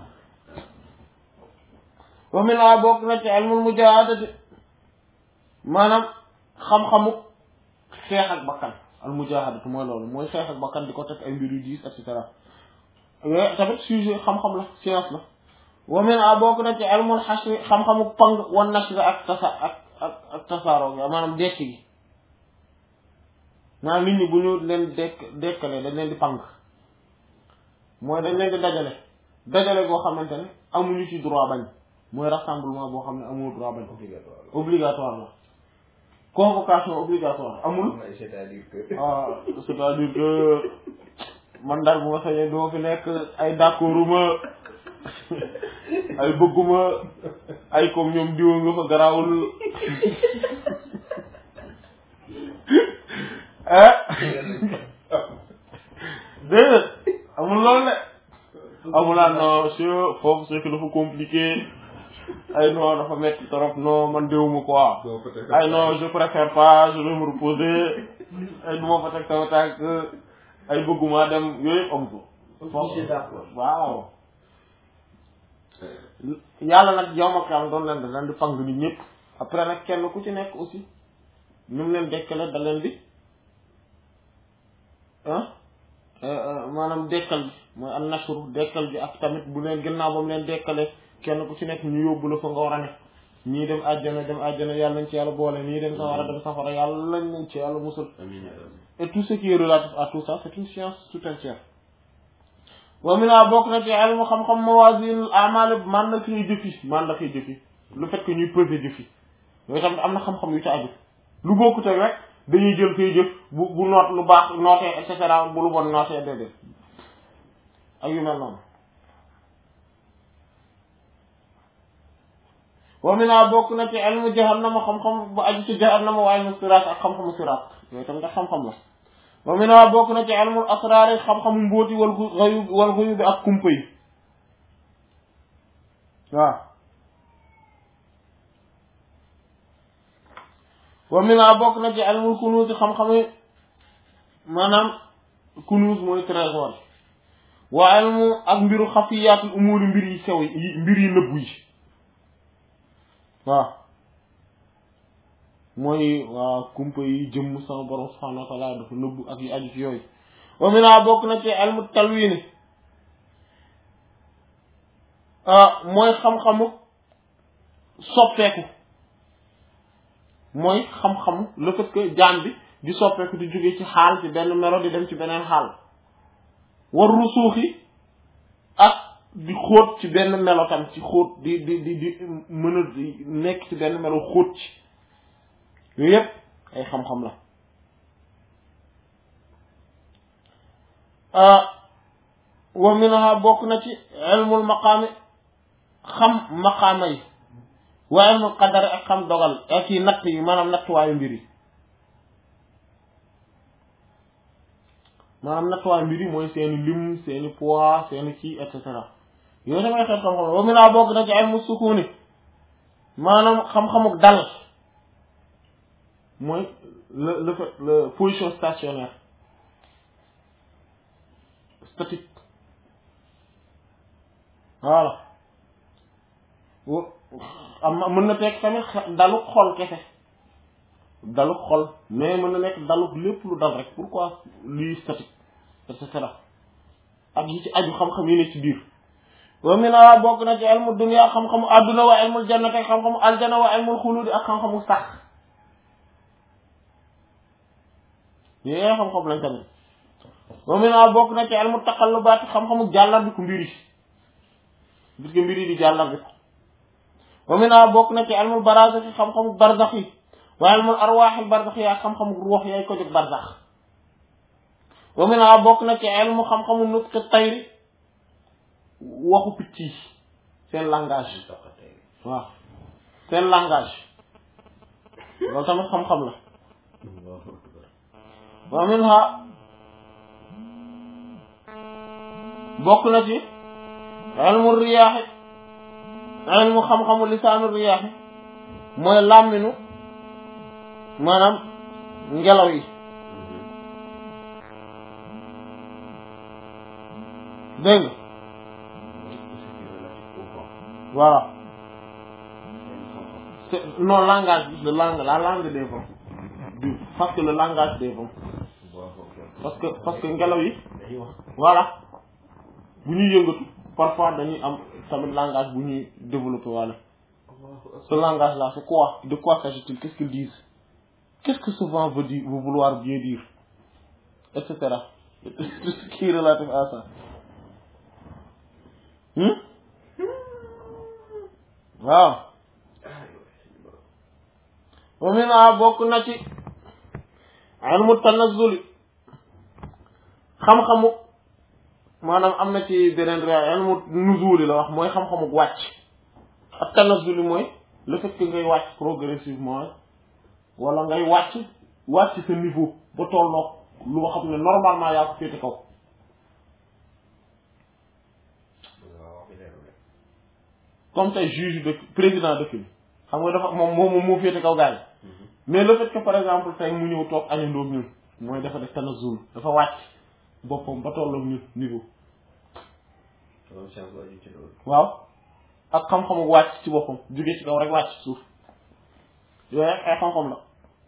wa mina bokk na ci ilmul mujaahadati maanaam xam-xamu xeex ak bakkan al mujaahadatu mooy loolu mooy xeex ak bakkan di ko teg ay mbir yu diis et cetera yooyu tamit sujet xam-xam la science la wa mina bokk na ci ilmul hashr xam-xamu pang wan nashr ak tasaaroo maanaam dekk gi maanaam nit ñi bu ñu leen dekkalee dañ leen di pang mooy dañ leen di dajale goo xamante ne amuñu ci droit bañ mooy rassemblement boo xam ne amul droit bañ obligatoire la convocation obligatoire amul c'est-à-dire que man daal bu ma sañee doo fi nekk ay d'accorduma ay bëgguma ay comme ñoom diwa nga fa garaawul déedéet amul loolu de amulaan non foofu c'est que dafa compliqué ay non dafa metti trop non man déwuma quoi ay non je préfère pas je vais me reposer ay du ma fa teg sama tànk ay bëgguma dem yooyu am ko waaw yàlla nag yow ma xam doon leen da leen di fang nit ñëpp après nag kenn ku ci nekk aussi ñu leen dekkale da leen di maanaam dekkal bi mooy an nashru dekkal bi ak tamit bu leen gannaaw ba mu leen dekkale kenn ku ci nekk ñu yóbbu la fa nga war a ne ñii dem àjjana yàlla nañ ci yàlla boole ñii dem safara dem safara yàlla nañ ci yàlla musal et tout ce qui est relatif à tout ça c'est une science tout entière wa mina bokk na ci ilmu xam-xam mawazin amal man na koy jëfi le fait que ñuy peser jëfi yooyu tamit am na xam-xam yu ci aju lu bokkute rek dañuy jël koy jëf bu noot lu baax nootee et cetera bu lu bon nootee déedéet ak yu mel noonu wa mina bokk na ci ilmu jahannama xam-xam bu aju ci jahannama wa ilmu siraat ak xam-xamu siraat yooyu tamit xam-xam la wa mina bokk na ci ilmul asraar xam-xamu mbóoti wal xuyub ak kumpa yi waaw wa mina bokk na ci ilmul kunuuz xam-xamu maanaam kunuuz mooy trésor wa ilmu ak mbiru xafiyaatul umuuri mbir yi sew yi mbir yi nëbbu yi waaw mooy waa kumpa yi jëmm sama borom subhaanahu wa ta'aala dafa nëbbu ak yi aju ci yooyu wa mina bokk na ci ilmu talwiin mooy xam-xamu soppeeku mooy xam-xamu le fait que jaam bi di soppeeku di jóge ci xaal ci benn melo di dem ci beneen xaal war rusuuxi ak di xóot ci benn melo tam ci xóot di mën a nekk ci benn melo xóot ci yooyu yépp ay xam-xam la wa minha bokk na ci ilmul maqaami xam maqaama yi wa ilmul qadar ak xam dogal ak yi natt yi maanaam nattuwaayu mbir yi maanaam nattuwaayu mbir yi mooy seeni lim seeni poids seeni kii et cetera yooyu samay xeet xam-xam wa minha bokk na ci ilmu sukuni maanaam xam-xamuk dal mooy le position stationnaire statique voilà am mën na teg tamit daluk xol kese daluk xol mais mën na nekk daluk lépp lu dal rek pourquoi lii statique et cetera ak yi ci aju xam-xam yi ne ci biir wa mina bokk na ci ilmu dunya xam-xamu adduna wa ilmul jannati ak xam-xamu aljana wa ilmul xuludi ak xam-xamu sax yooyu xam-xam lañ tamit wa mina bokk na ci ilmu taqallubaat xam-xamu jàllar bi ku mbir yi bis que mbir yi di jàllar bi wa mina bokk na ci ilmul barazakh xam-xamu barzax yi wa ilmul arwaaxil barzax yi ak xam-xamu ruux yaay ko jóg barzax wa mina bokk na ci ilmu xam-xamu nutqi tayri waxu picc yi seen langage waaw seen langage loolu tamit xam-xam la wa minha bokk na ci ilmu riyaaxi ilmu xam-xamu lisaanu riyaaxi mooy làmminu maanaam ngelaw yi dégg nga voilà c'est non langage le langue la langue des vents parce que le langage des vents parce que ngelaw yi voilà bu ñuy yëngatu parfois dañuy am tamit langage bu ñuy développer wala ce langage là c'est quoi de quoi s'agit-il qu'est-ce qu'ils disent qu'est-ce que ce vent veut vouloir bien dire etc tout ce qui est relatif à ça waaw wa mina bokk na ci ilmu tanazzuli xam-xamu maanaam am na ci beneen réew ilmu nuzuli la wax mooy xam-xamu wàcc ak tanazzuli mooy le fait que ngay wàcc progressivement wala ngay wàcc sa niveau ba tolloog loo xam ne normalement yaa ko féete kaw comme tey juge dëkk président dëkk bi xam nga dafa moom moo féete kaw gars yi mais le fait que par exemple tey mu ñëw toog añandoog ñun mooy dafa def tanazzul dafa wàcc boppam ba tolloog ñun niveau waaw ak xam-xamu wàcc ci boppam jóge ci kaw rek wàcc ci suuf yooyu rek ay xam-xam la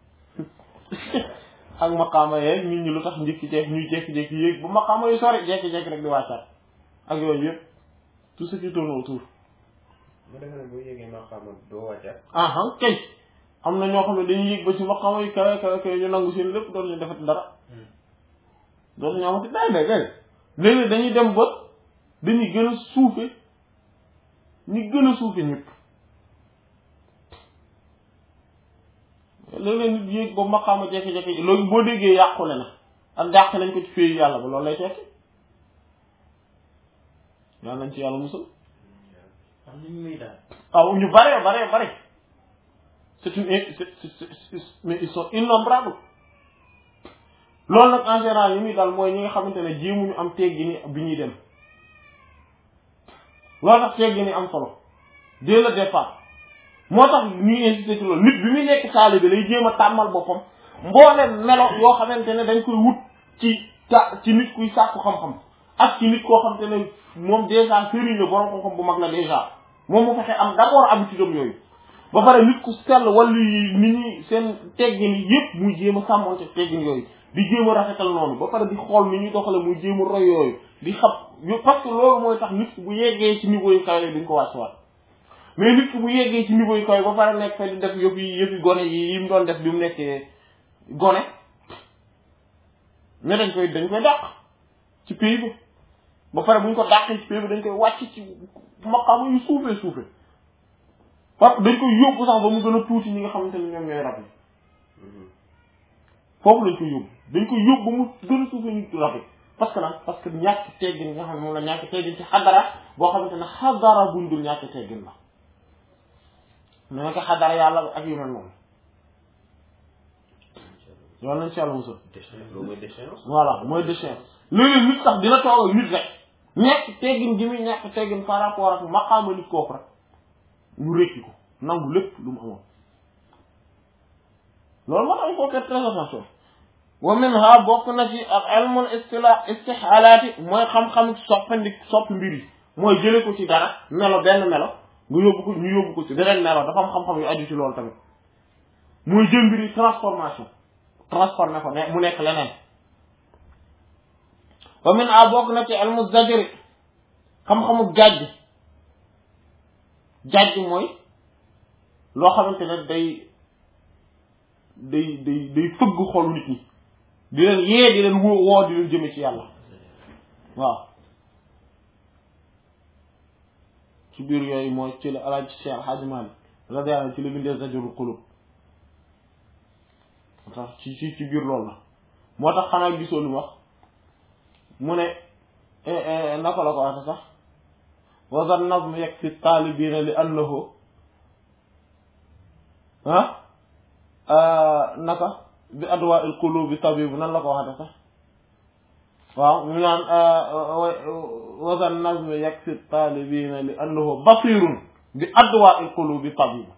ak maqaama yeeg nit ñi lu tax njëkki jeek ñuy jékki-jékki yéeg ba maqaama yu sori jékki-jékki rek di wàccaat ak yooyu yëpp tout ce qui tourne autour mu defe ne boo yéegee maqaama doo wàccaat kay am na ñoo xam ne dañuy yéeg ba ci maqaama yu kawe kawe ñu nangu seen lépp doon ñu defati dara doon ñu amati léegi dañuy dem ba dañuy gën a suufe ñi gën a suufe ñëpp léeg-léeg nit yéeg ba maqaama jekki-jekki loolu boo déggee yàqule na ak dàq nañ ko ci féeyu yàlla ba loolu lay tekki yàlla nañ ci yàlla musal am nañu muy daal waaw ñu bare c'est une mais ils sont innombrables loolu nag en général yi muy daal mooy ñi nga xamante ne jéemuñu am teggini bi ñuy dem loolu tax teggini am solo dès le départ moo tax ñuy insister ci loolu nit bi muy nekk taalibe bi lay jéem a tàmmal boppam mbooleem melo yoo xamante ne dañ koy wut ci nit kuy sàkku xam-xam ak ci nit koo xamante ne moom déjà sëriñ la borom xam-xam bu mag la déjà moom mu fexe am d'abord habitude am yooyu ba pare nit ku sell wàllu yi nit ñi seen teggin yëpp muy jéem a sàmmonte teggin yooyu di jéem a rafetal noonu ba pare di xool ni ñuy doxale muy jéem a roy yooyu di xam parce que loolu mooy tax nit ki bu yeggee ci niveau yu kaw yi duñ ko wàcc waat mais nit ki bu yeggee ci niveau yu kaw yi ba pare nekk fa di def yëfi gone yi mu doon def bi mu nekkee gone mais dañ koy dàq ci pays ba pare buñ ko dàqee ci pays bi dañ koy wàcc ci maqaama yu suufee parce que dañ koy yóbbu sax ba mu gën a tuuti ñi nga xamante ne ñoom ñooy rab yi foofu lañ koy yóbbu dañ koy yóbbu ba mu gën a suufee ñu rab yi parce que lan parce que ñàkk teggin nga xam ne moom la ñàkk teggin ci xadara boo xamante ne xadara buñ dul ñàkk teggin la mais ko xadara yàlla ak yu mel noonu yoon nañ ci yàlla musal voilà mooy déchéance léegi nit sax dina toog ak nit rek ñàkk teggin gi muy ñàkk teggin par rapport ak maqaama nit kooku rek ñu rékki ko nangu lépp lu mu amoon loolu moo tax il faut faire très attention wa minha bokk na ci ak ilmul istihalaati mooy xam-xam soppi mbir yi mooy jële ko ci dara melo benn melo nga yóbbu ko ci beneen melo dafa am xam-xam yu aju ci loolu tamit mooy jël mbir yi transformé ko ne mu nekk leneen wa minha bokk na ci ilmu zajri xam-xamu jàjj mooy loo xamante ne day fëgg xolu nit ñi di leen yee di leen woo di leen jëme ci yàlla waaw ci biir yooyu mooy ci la alaaj Cheikh Hadji Malick radiyallahu anhu ci la bindee Zajrul Qulub moo tax ci biir loolu la moo tax xanaa gisoo lu wax mu ne naka la ko waxee sax wa zan nazm yakfi taalibina li annahu naka bi adwa il qulubi tabibu nan la ko waxate sax waaw mu naan wasan nazm yakfi talibina li annahu basirun bi adwa'il qulubi tabib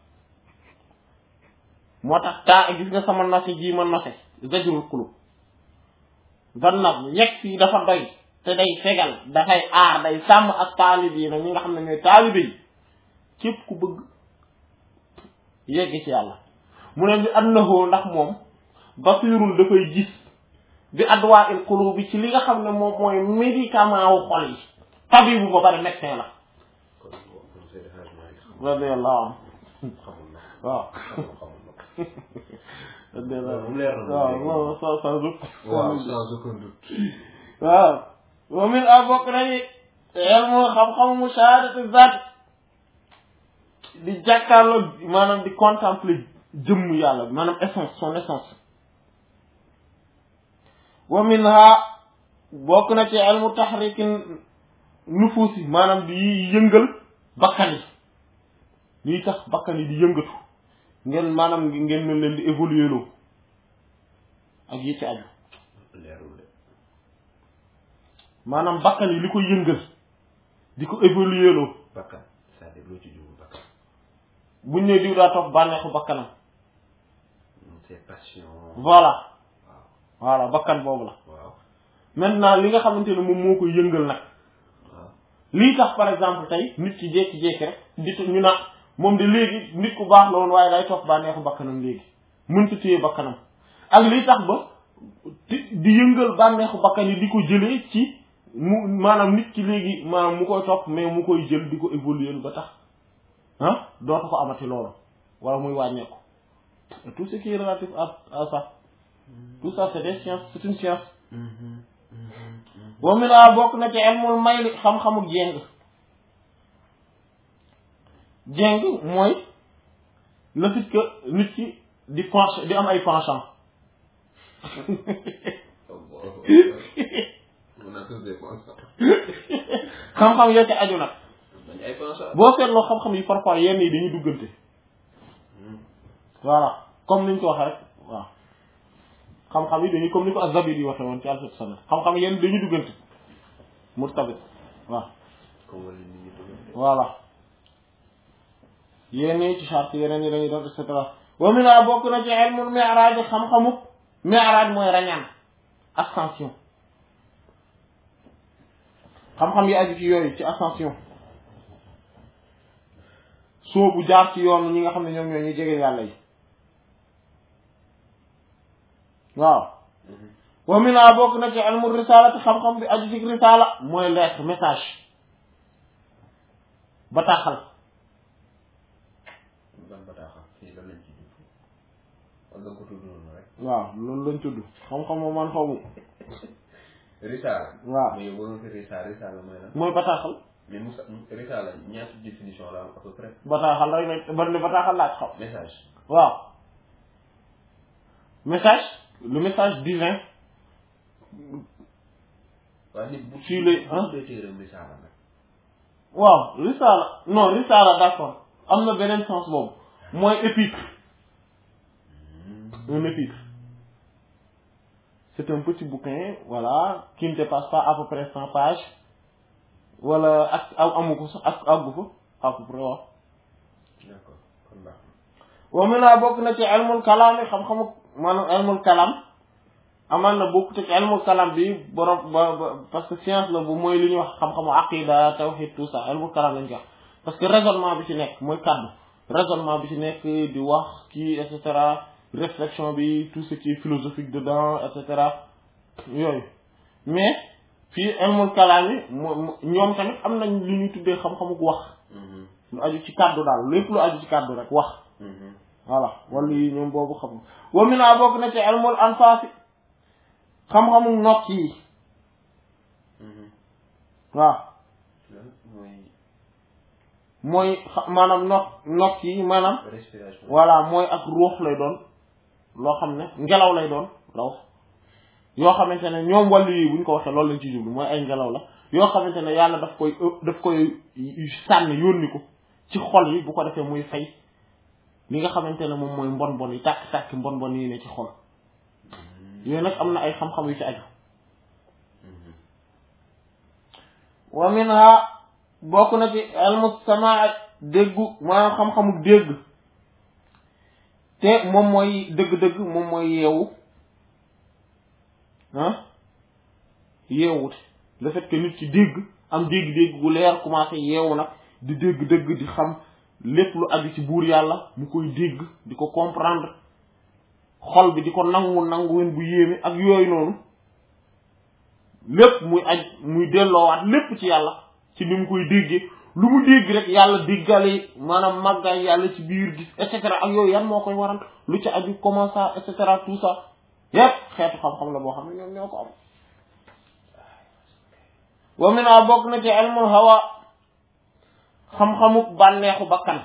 moo tax taa gis nga sama nose ji ma nose zajrul qulub gan nazm yakfi dafa doy te day fegal dafay aar day sàmm ak talibina ñi nga xam ne ñooy taalibe yi képp ku bëgg yegg ci yàlla mu ne bi annahu ndax moom basirun dafay gis bi adwa'il qulubi ci li nga xam ne moom mooy médicament wu xol yi tabibu ba bari médecin la radiyallahu anhu waaw waaw sans doute sans aucun doute waaw wa min a bokk nañu ilmu xam-xamu mushahadatu zat di jàkkaarloo maanaam di contempler jëmm yàlla bi maanaam essence son essence wa minha bokk na ci ilmu tahrikin nufuusi maanaam di yëngal bakkan yi liy tax bakkan yi di yëngatu ngeen maanaam ngeen mën leen di évoluer loo ak yi ci aju leerul de maanaam bakkan yi li ko yëngal di ko évoluer loo bakkan c'est-à-dire loo ci jublu bakkan buñ ne diw daa topp bànneexu bakkanam c'est passion voilà waaw voilà bakkan boobu la waaw maintenant li nga xamante ne moom moo koy yëngal nag waaw lii tax par exemple tey nit ki jékki-jékki rek di ñu naan moom de léegi nit ku baax la woon waaye day topp bànneexu bakkanam léegi mënta téye bakkanam ak lii tax ba di yëngal bànneexu bakkan yi di ko jëlee ci mu maanaam nit ki léegi maanaam mu koy topp mais mu koy jël di ko évoluer ba tax ah dootu ko amati loolu wala muy wàññeeku tout ce qui est relatif à ça tout ça c'est des sciences c'est une science wa min a bokk na ci ilmul mayli xam-xamu jéng mooy le fait que nit ki di penche di am ay penchant xam-xam yoo ci aju nag boo seetloo xam-xam yi parfois yenn yi dañuy duggante voilà comme niñ ko waxee rek waaw xam-xam yi dañuy comme ni ko Az-Zabidi waxee woon ci alfat sana xam-xam yenn dañuy duggante murtabit waaw voilà yenn yi ci charte yeneen yi dañuy doon et cetera wa mina bokk na ci ilmul mi'raj xam-xamu mi'raj mooy rañaan ascension xam-xam yi aju ci yooyu ci ascension soo bu jaar ci yoon ñi nga xam ne ñoom ñoo ñu jege yàlla yi waaw wa mina bokk na ci ilmul risalati xam-xam bi aju ci risala mooy lettre message bataaxal waaw loolu lañ tudd xam-xam moom man xawmu risaala waaw mais yow waroon fi risaala mooy lan mooy bataaxal mais Moussa risaala ñaata définition la am à peu près bataaxal rek ne ban ne bataaxal laaj xam message waaw message le message divin waaw nit bu fii lay dee téeram risaala nag waaw risaala non risaala d'accord am na beneen sens boobu mooy épître un épître c'est un petit bouquin voilà qui ne dépasse pas à peu près 100 pages wala ak amu ko sax ak àggu fa à peu près waaw d'accord kon baax wa mina bokk na ci ilmul kalaam yi xam-xamu maanaam ilmul kalaam amal na bokk te ci ilmul kalaam bi borom parce que science la bu mooy li ñuy wax xam-xamu aqida tawhid tout ça ilmul kalaam lañ ko wax parce que raisonnement bi ci nekk mooy kaddu raisonnement bi ci nekk di wax kii et cetera réflexion bi tout ce qui est philosophique dedans et cetera yooyu mais fii ilmul kalaam yi ñoom tamit am nañ lu ñuy tuddee xam-xamuk wax lu aju ci kaddu daal lépp lu aju ci kaddu rek wax voilà wala yi ñoom boobu xam wa mina bokk na ci ilmul anfaas xam-xamu nokk yi waaw mooy maanaam nokk yi maanaam respiration voilà mooy ak ruux lay doon loo xam ne ngelaw lay doon raw yoo xamante ne ñoom wàllu yi buñ ko waxee loolu lañ ci jublu mooy ay ngelaw la yoo xamante ne yàlla daf koy sànni yónni ko ci xol yi bu ko defee muy fay li nga xamante ne moom mooy mbon yi tàkk-tàkk mbon yi ne ci xol yooyu nag am na ay xam-xam yu ci aju wa minha bokk na ci ilmu samaa déggu maanaam xam-xamu dégg te moom mooy dëgg-dëgg moom mooy yeewu yeewute le fait que nit ci dégg am dégg-dégg bu leer commencé yeewu nag di dégg dëgg di xam lépp lu aju ci buur yàlla mu koy dégg di ko comprendre xol bi di ko nanguwin bu yéeme ak yooyu noonu lépp muy delloowaat lépp ci yàlla ci ni mu koy déggee lu mu dégg rek yàlla déggale maanaam màggaay yàlla ci biir gis et cetera ak yooyu yan moo koy waral lu ci aju comment ça et cetera tout ça yépp xeetu xam-xam la boo xam ne ñoom ñoo ko am wa mina bokk na ci ilmul hawa xam-xamu bànneexu bakkan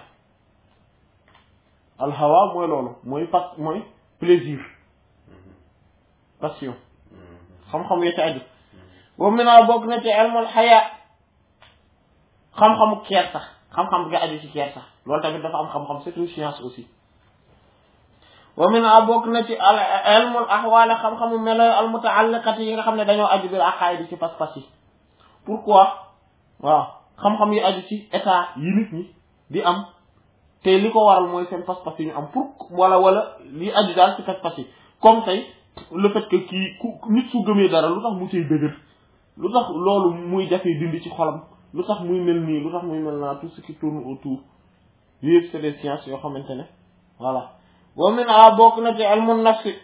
al hawa mooy loolu mooy mooy plaisir passion xam-xam ya ci aju wa mina bokk na ci ilmul haya xam-xamu kersa xam-xam nga aju ci kersa loolu tamit dafa am xam-xam c'est une science aussi wa mina bokk na ci ilmul ahwal xam-xamu melo al mutaalliqati yi nga xam ne dañoo aju bil aqaid ci pas-pas yi pourquoi waaw xam-xam yi aju ci état yi nit ñi di am te li ko waral mooy seen pas-pas yi ñu am pour wala li aju daal ci pas-pas yi comme tey le fait que kii nit su gëmee dara lu tax mu cay dëgër lu tax loolu muy jafee dindi ci xolam lu tax muy mel nii lu tax muy mel naa tout ce qui tourne autour yëpp c'est des sciences yoo xamante ne voilà wa min bokk na ci ilmu nafsi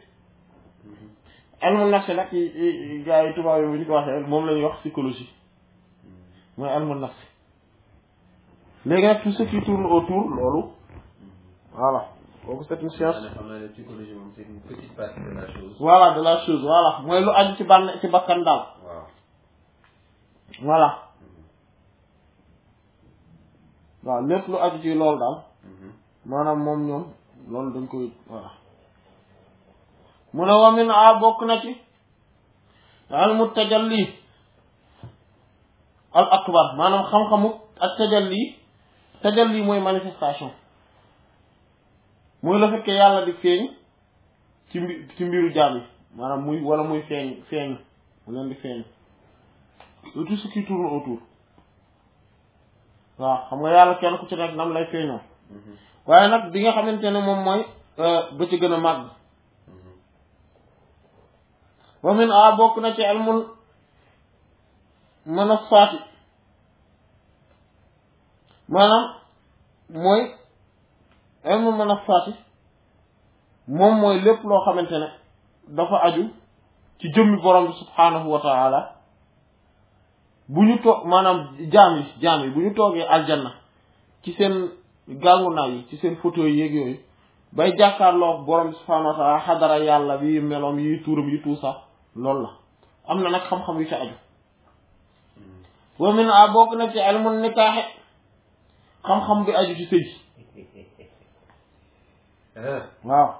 nag gars yi tubaab yi bu ñu ko waxee moom la ñuy wax psychologie mooy ilmu nafsi léegi nag tout ce qui tourne autour loolu voilà kooku c'est une science. Psychologie moom c'est une petite partie de la chose. voilà de la chose voilà mooy lu aju ci bakkan daal. waaw. voilà. waaw lépp lu aju ci loolu daal. maanaam moom ñoom loolu dañ koy voilà. mu ne wa min bokk na ci ilmu tajalli al akbar maanaam xam-xamu ak tajalli mooy manifestation mooy le fait que yàlla di feeñ ci mbiru jaam yi maanaam muy feeñ mu leen di feeñ tout ce qui tourne autour waaw xam nga yàlla kenn ku ci nekk nam lay feeñoo waaye nag bi nga xamante ne moom mooy ba ci gën a màgg wa min bokk na ci ilmul manassaati maanaam mooy ilmul manassaati moom mooy lépp loo xamante ne dafa aju ci jëmmi borom bi subhaanahu wa ta'ala bu ñu toog maanaam jaam yi bu ñu toogee aljanna ci seen gàngunaay yi ci seen photo yi yeeg yooyu bay jàkkaarloo borom bi subhaanahu wa ta'ala xadara yàlla bi meloom yi turam yi tout ça loolu la am na nag xam-xam yu ci aju wa min bokk na ci ilmun nikaax xam-xam bi aju ci sëy waaw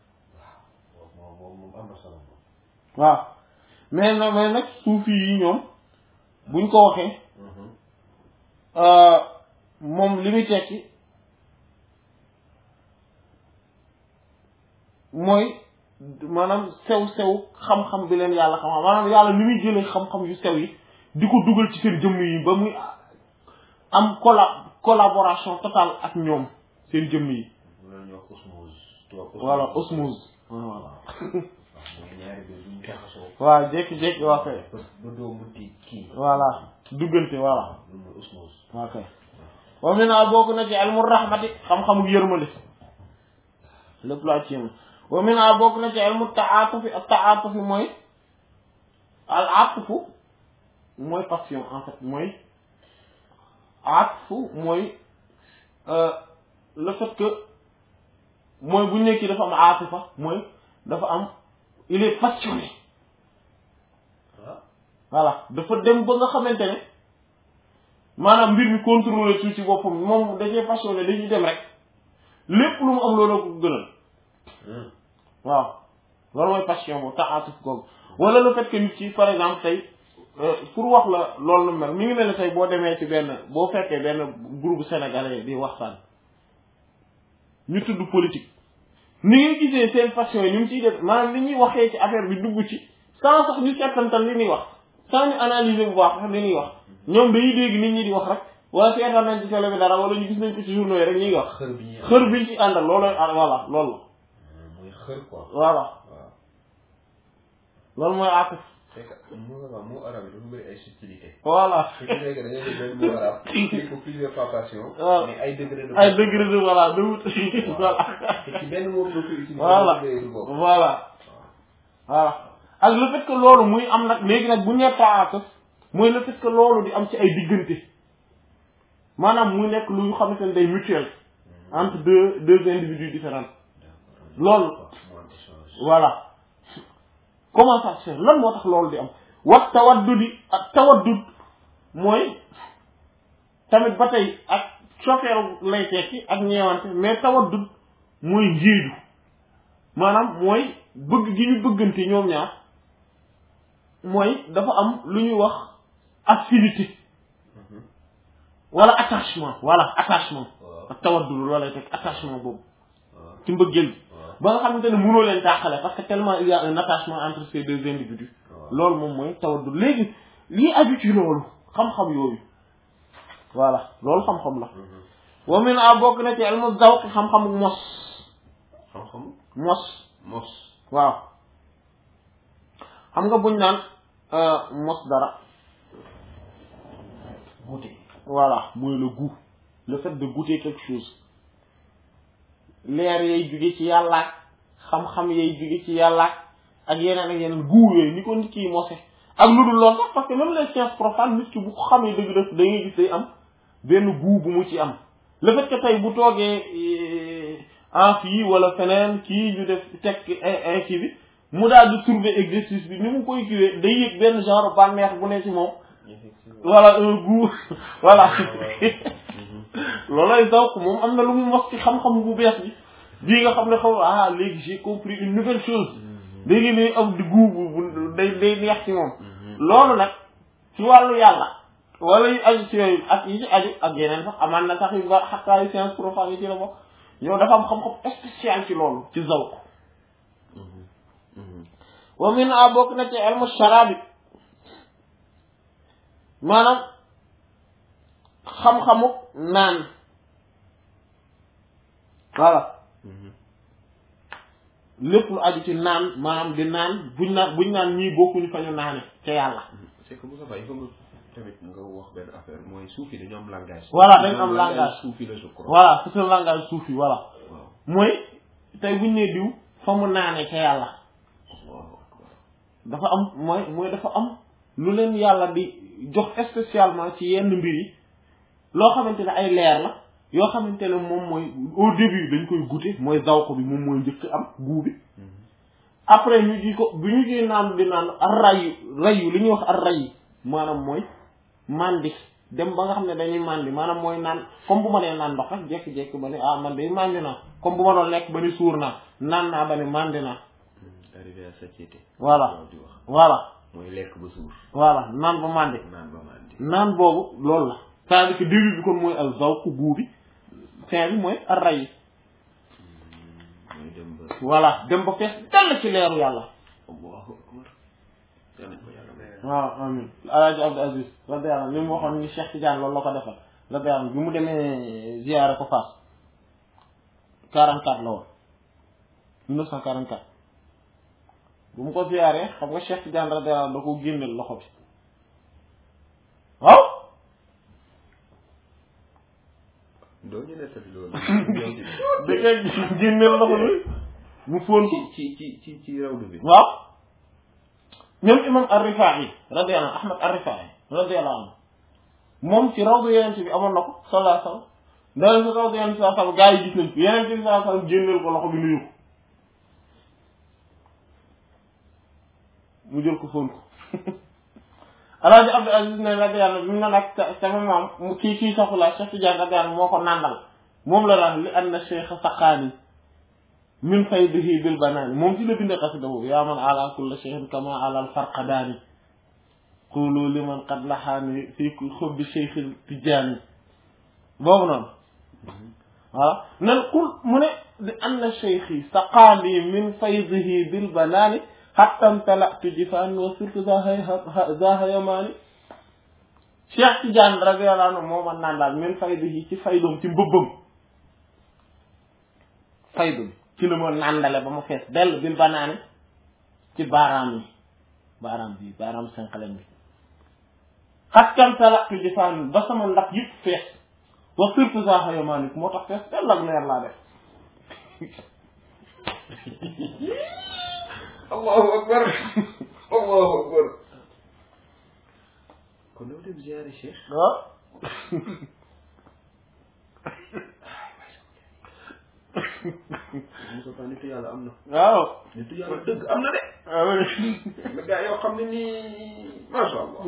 waaw mais nag suufi yi ñoom buñ ko waxee moom li muy tekki mooy maanaam sew xam-xam bi leen yàlla xam-xam maanaam yàlla li muy jëlee xam-xam yu sew yi di ko dugal ci seen jëmm yi ba muy am collaboration totale ak ñoom seen jëmm yi. voilà osmose. voilà. waaw jékki-jékki waa kay. voilà duggante voilà. waa kay. wa mina bokk na ci ilmu rahmati xam-xamu yërmande lépp laa ci yëm wa mina bokk na ci ilmu taatufi ak taatufi mooy al atfu mooy passion en fait mooy atfu mooy le fait que mooy bu nekki dafa am atifa mooy dafa am il est passionné voilà dafa dem ba nga xamante ne maanaam mbir mi contrôlé tout ci boppam moom dañuy passionné dañuy dem rek lépp lu mu am loolu ko gënal waaw loolu mooy passion boobu taxaatuf googu wala le fait que nit ci par exemple tey pour wax la loolu lu mel mi ngi mel ne tey boo demee ci boo fekkee benn groupe sénégalais di waxtaan ñu tudd politique ni ngay gisee seen passion yi ñu ngi ciy def maanaam li ñuy waxee ci affaire bi dugg ci sans sax ñu settantal li ñuy wax sans ñu analyser bu baax li ñuy wax ñoom dañuy dégg nit ñi di wax rek wala seetaan nañ ci télé bi dara wala ñu gis nañ ko ci journaux yi rek ñuy wax xër biñ ci àndal loolooy voilà loolu mooy xër quoi. voilà waaw. loolu mooy atif c'est que moo arabe yi dafa bëri ay subtilité. voilà su ko defee da ngay def benn mot arabe. expliqué ko plusieurs fois passion. waaw mais ay degré de. ay degré de voilà de wut voilà te ci benn moom la koy utiliser. voilà voilà voilà ak le fait que loolu muy am nag léegi nag bu ñee taatuf mooy le fait que loolu di am ci ay diggante maanaam muy nekk lu xamante ne day mutuel entre deux individus différents loolu voilà comment ça se fait lan moo tax loolu di am wat tawaddudi ak tawaddud mooy tamit ba tey ak cofeeru lay tekki ak ñeewante mais tawaddud mooy njiidu maanaam mooy bëgg gi ñu bëggante ñoom ñaar mooy dafa am lu ñuy wax affinité wala attachement voilà attachement ak tawaddud loolu lay tekki attachement boobu ci mbëggeel bi ba nga xamante ne mënoo leen tàqale parce que tellement il y a un attachement entre ces deux individus loolu moom mooy tawaddud léegi lii aju ci loolu xam-xam yooyu voilà loolu xam-xam la wa min a bokk na ci ilmu zawq xam-xamu mos xam-xamu mos waaw xam nga buñ naan mos dara goûter voilà mooy le goût le fait de goûter quelque chose leer yay jóge ci yàllaak xam-xam yay jóge ci yàllaak ak yeneen goût yooyu ni ko nit ki mose ak lu dul lool sax parce que même les sciences profanes nit ki bu ko xamee dëgg def da ngay gis day am benn goût bu mu ci am le fait que tey bu toogee en fii wala feneen kii ñu def teg kii bi mu daal di trouver exercice bi ni mu koy kiiwee day yëg benn genre bànneex bu ne ci moom voilà un goût voilà loolay zawq moom am na lu mu mos ci xam-xam bu bees bi bii nga xam ne xaw léegi j'ai compris une nouvelle chose léegi ne am di goût bu day neex ci moom loolu nag ci wàllu yàlla wala yu aju ci yooyu ak yi ci aju ak yeneen sax amaan na sax yu nga xattaayu science profane yi ci la bokk ñoo dafa am xam-xam spécial ci loolu ci zawq wa min a bokk na ci ilmu sharabi maanaam xam-xamu naan voilà lépp lu aju ci naan maanaam di naan buñ naan ñii bokkuñu fa ñu naane ca yàlla. c'est que Moussa il faut nga tamit nga wax benn affaire mooy suufi dañu am langage. voilà dañu am langage suufi la je crois. voilà c'est un langage suufi voilà. waaw mooy tey buñ nee diw fa mu naane ca yàlla. dafa am mooy dafa am lu leen yàlla di jox spécialement ci yenn mbir yi loo xamante ne ay leer la yoo xamante ne moom mooy au début dañ koy goûter mooy zawq bi moom mooy njëkk am goût bi après ñu ji ko bu ñu ji naan di naan rayu li ñuy wax ar rayu maanaam mooy mandi dem ba nga xam ne dañuy mandi maanaam mooy naan comme bu ma nee naan ndox rek jékki-jékki ba ne man de mandi naa comme bu ma doon lekk ba ni suur naa naan naa ba ne mandi naa arrivé à satiété. voilà voilà mooy lekk ba suur. voilà naan ba mandi naan boobu loolu la c'est-à-dire que début bi kon mooy al zawq goût bi fin bi mooy ar ray mooy dem ba. voilà dem ba fees dell ci leeru yàlla. Allahu akbar. waaw amin Alaaji Abdou Aziz radiyallahu anhu li mu waxoon ni Cheikh Tidiane loolu la ko defal radiyallahu anhu bi mu demee ziyaare ko Fass 44 la woon 1944 bu mu ko ziyaaree xam nga Cheikh Tidiane radiyallahu anhu da ko génneel loxo bi waaw doo ñu nettali loolu. da ngay génneel loxo bi mu fóon ko ci rawdu bi. waaw même imam Ar-Rifaa'i radiyallahu anhu Ahmad Ar-Rifaa'i radiyallahu anhu moom ci rawdu yeneen bi amoon na ko sallallahu alayhi wasallam dana si rawdu yeneen sallallahu alayhi wasallam gaa yi gis nañ ko yeneen bi sallallahu alayhi wasallam génneel ko loxo bi nuyu ko mu jël ko fóon ko Alaaji Abdou Aziz ne radiyallahu anhu bi mu ne nag sama maam mu kii saxula Cheikh Tidiane radiyallahu anhu moo ko nàndal moom la daan li anna cheikh saqaani min faydihi bil banaani moom ci la bindee xasida boobu yaa man ala kulli shay'in kama ala al farqadaani qulu liman qad lahaani fi hubbi cheikh Tidiane boobu noonu voilà nan kul mu ne li anna cheikhi saqaani min faydihi bil banaani hatta tala'tu jifaan wa sirtu zaha yamaani Cheikh Tidiane radiyallahu anhu moo ma nandal min faydu yi ci faydoom ci mbëbbam faydu ci la ma nandale ba ma fees dell bil banaani ci baaraam bi baaraam senqalem bi xaskam talatu jifaan ba sama ndax yëpp fees wa surtout saxa yomaanik moo tax fees dell ak leer laa def allahu akbar allahu akbar kon dama dem ziyaare Cheikh waaw Moustapha nitu yàlla am na waaw nitu yàlla dëgg am na de mais gars yoo xam ne nii masha Allah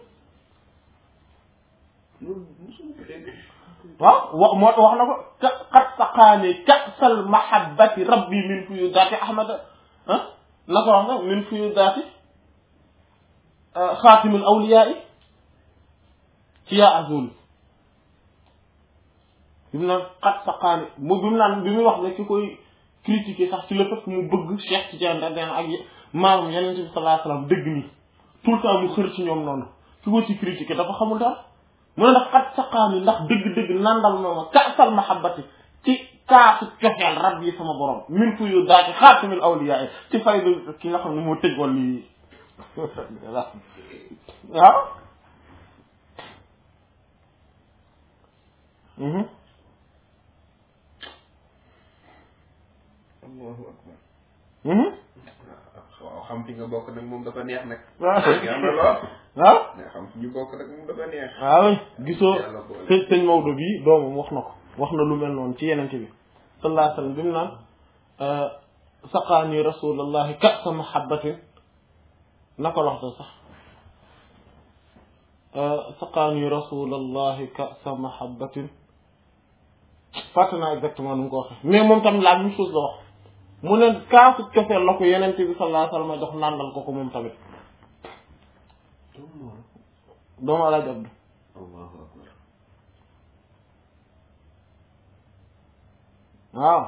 loolu mosuñu ko dégg waaw wax na ko qad saqaani kasal mahabbati rabbi min fuyudaati ahmad na ko wax nga min fuyudaati xaatimul awliyaa ci yaa azul bi mu naan qad saqaani bi mu naan bi muy wax ne ki koy critiquer sax ci le fait que mu bëgg Cheikh Tidiane radiyallahu anhu ak maamam Yonent bi sallallahu alayhi wa sallam dëgg nii tout le temps mu xër ci ñoom noonu ki ko ci critiquer dafa xamul dara mu ne ndax qad saqaani ndax dëgg-dëgg nandal mooma kaasal mahabbati ci kaasu cofeel rab yi sama borom min fu yu daati xaatimil awliyaa ci faydu ki nga xam ne moo tëj woon lii waaw allahu akbar waaw xam fi nga bokk nag moom dafa neex nag waaw am na lool waaw mais xam fi ñu bokk nag moom dafa neex waaw gisoo sëñ Maodo bii doomam wax na ko wax na lu mel noonu ci yenente bi sallallahu alayhi wa sallam bi mu naan saqaani rasulullahi ka'sa mahabbatin naka la wax sax saqaani rasulullahi ka'sa mahabbatin fàtte naa exactement nu mu ko waxee mais moom tam la même chose la wax mu ne kaasu cofeel la ko yenente bi sallallahu alayhi wa sallam jox nandal ko moom tamit doomu Alaaji Abdu allahu akbar waaw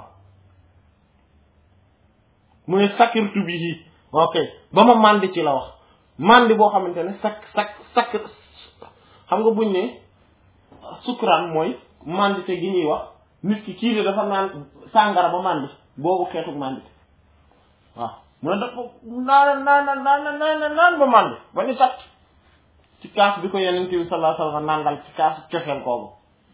mu ne sakirtu bihi ok ba ma màndi ci la wax màndi boo xamante ne sakk xam nga buñ ne sukraan mooy màndite gi ñuy wax nit ki kii de dafa naan sàngara ba màndi boobu xeetu màndite waaw mu ne dafa naan ba màndi ba ñu sat ci kaas bi ko Yonent bi sallallahu alayhi wa sallam nandal ci kaas cofeel koobu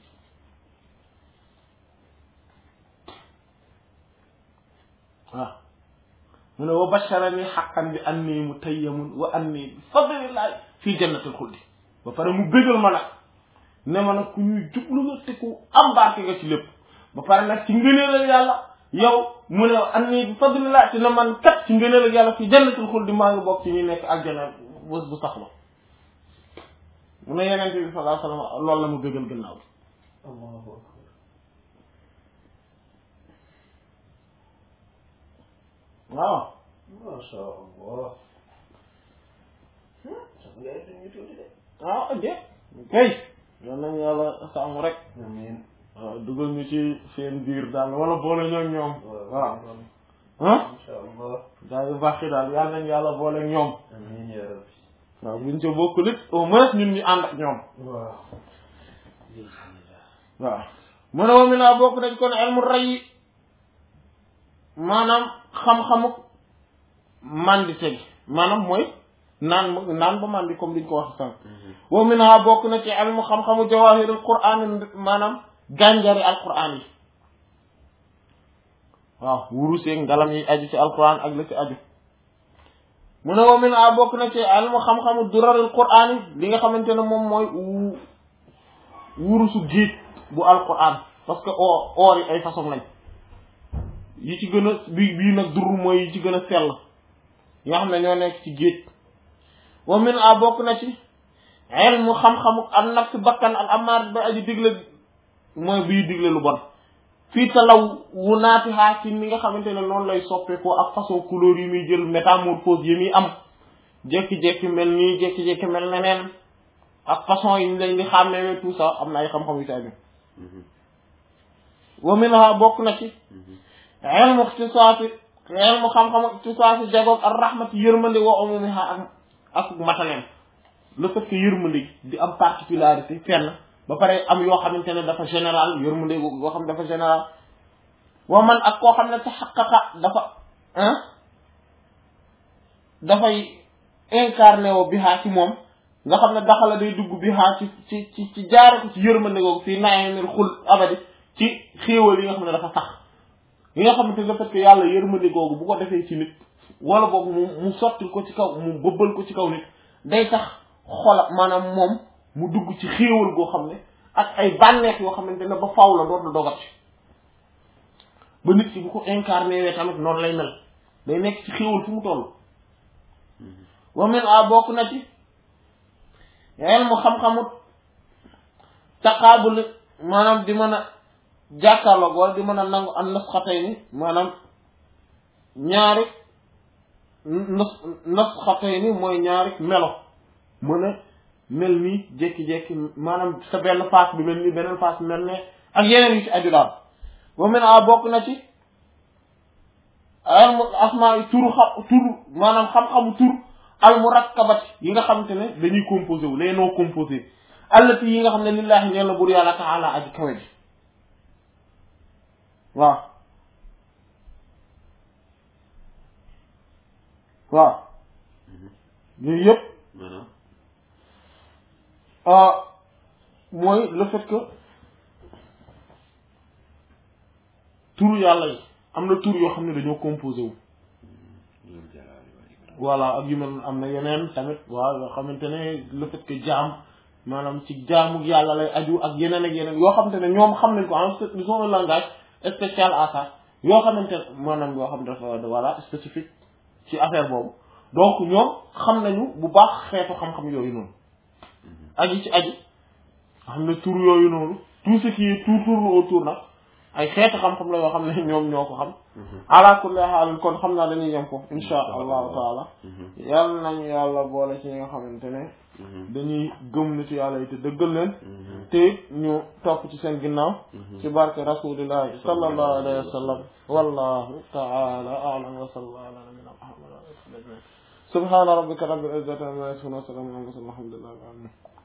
waaw mu ne wa basharani haqqan bi anni mutayyamun wa anni bi fadlillahi fii jannatil xuldi ba pare mu bégal ma nag ne ma nag ku ñuy jublu nga te ku embarqué nga ci lépp ba pare nag ci ngëneelal yàlla yow mu ne anni bi fadlillahi te na man kat ci ngëneelal yàlla fii jannatil xuldi maa ngi bokk ci ñuy nekk aljana bés bu sax ba mu ne Yonent bi sallallahu alayhi wa sallam loolu la mu bégal gannaaw bi allahu akbar waaw masha Allah sax ngay duñu tuuti de waaw de kay yoon nañu yàlla sàmm rek amiin waaw dugal ñu ci seen biir daal wala boole ñoom ñoom waaw masha Allah gaa yu baax yi daal yàlla nañu yàlla boole ñoom amiin ya rabbi waaw buñ ca bokk nit au moins ñun ñu ànd ak ñoom waaw waaw mu ne wami naa bokk dañ kon elmu ray maanaam xam-xamu mandité gi maanaam mooy naan ba mandi comme diñ ko wax sànq wa minha bokk na ci ilmu xam-xamu jawahirul qur'an maanaam gànjari alquran yi waaw wuruseeg ngalam yi aju ci alquran ak la ci aju mu ne wa minha bokk na ci ilmu xam-xamu durarul qur'an yi li nga xamante ne moom mooy wurusu géej bu alquran parce que or yi ay façon lañ yi ci gën a bii nag dur mooy yi ci gën a sell yi nga xam ne ñoo nekk ci géej wa min a bokk na ci ilmu xam-xamu an nafs bakkan al amaar ba aji digle mooy bii digle lu bon fii talaw wu naati xaa ci ni nga xamante ne noonu lay soppeekoo ak façon couleur yi muy jël métamorphose yi muy am jékki-jékki mel nii jékki-jékki mel neneen ak façon yi ñu lañ di xàmmee tout ça am na ay xam-xam yu ci aju wa min a bokk na ci ilmu ixtisaasi ilmu xam-xamu ixtisaasi jagoog ar rahmati yërmande wa umumiha ak mataleem le fait que yërmande di am particularité fenn ba pare am yoo xamante ne dafa général yërmande yoo xam ne dafa général wa man ak koo xam ne sa xaqaqa dafa dafay incarné woo bihaa ci moom nga xam ne daxala day dugg bihaa ci jaare ko ci yërmande googu fii naayamil xul abadi ci xéewal yi nga xam ne dafa sax yi nga xamante ne le fait que yàlla yërmande googu bu ko defee ci nit wala boog mu sottil ko ci kaw mu bëbbal ko ci kaw nit day tax xola maanaam moom mu dugg ci xéewal goo xam ne ak ay bànneex yoo xamante ne ba faaw la dootul dogat ci ba nit ki bu ko incarné wee tamit noonu lay mel day nekk ci xéewal fu mu toll wa min a bokk na ci yel mu xam-xamut taqaabul maanaam di mën a jàkkaarloog wala di mën a nangu an nasxatay ni maanaam ñaari nasxatay ni mooy ñaari melo mën a mel nii jékki-jékki maanaam sa benn face bi mel nii beneen face bi mel ne ak yeneen yu ci aju daal wa min a bokk na ci al asmaa yi tur maanaam xam-xamu tur al murakkabat yi nga xamante ne dañuy composé wu les non composés allati yi nga xam ne lillaahi ñeel na buur yàlla taala aji kawe ji waaw yooyu yëpp mooy le fait que turu yàlla yi am na tur yoo xam ne dañoo composé wu voilà ak yu mel am na yeneen tamit waaw yoo xamante ne le fait que jaam maanaam ci jaamu yàlla lay aju ak yeneen yoo xamante ne ñoom xam nañ ko en fait ils ont un langage spécial à ça yoo xamante ne maanaam yoo xam dafa voilà spécifique ci affaire boobu donc ñoom xam nañu bu baax xeetu xam-xam yooyu noonu aji ci aji xam ne tur yooyu noonu tout ce qui est tout tourne autour nag ay xeetu xam-xam la yoo xam ne ñoom ñoo ko xam ala kulli haal kon xam naa dañuy yem foofu insha allahu taala yàlla nañu yàlla boole ci ñi nga xamante ne dañuy gëm nit yàlla yi te dëggal leen te ñu topp ci seen ginnaaw ci barke rasulillahi sallallahu alayhi wa sallam wallahu taala a'lam wa sallallahu ala nabiyyina muhammad wa alihi wa sahbihi subhana rabbika rabbil izzati amma yasifun wa salamun ala al mursalin walhamdulillahi rabbil alamin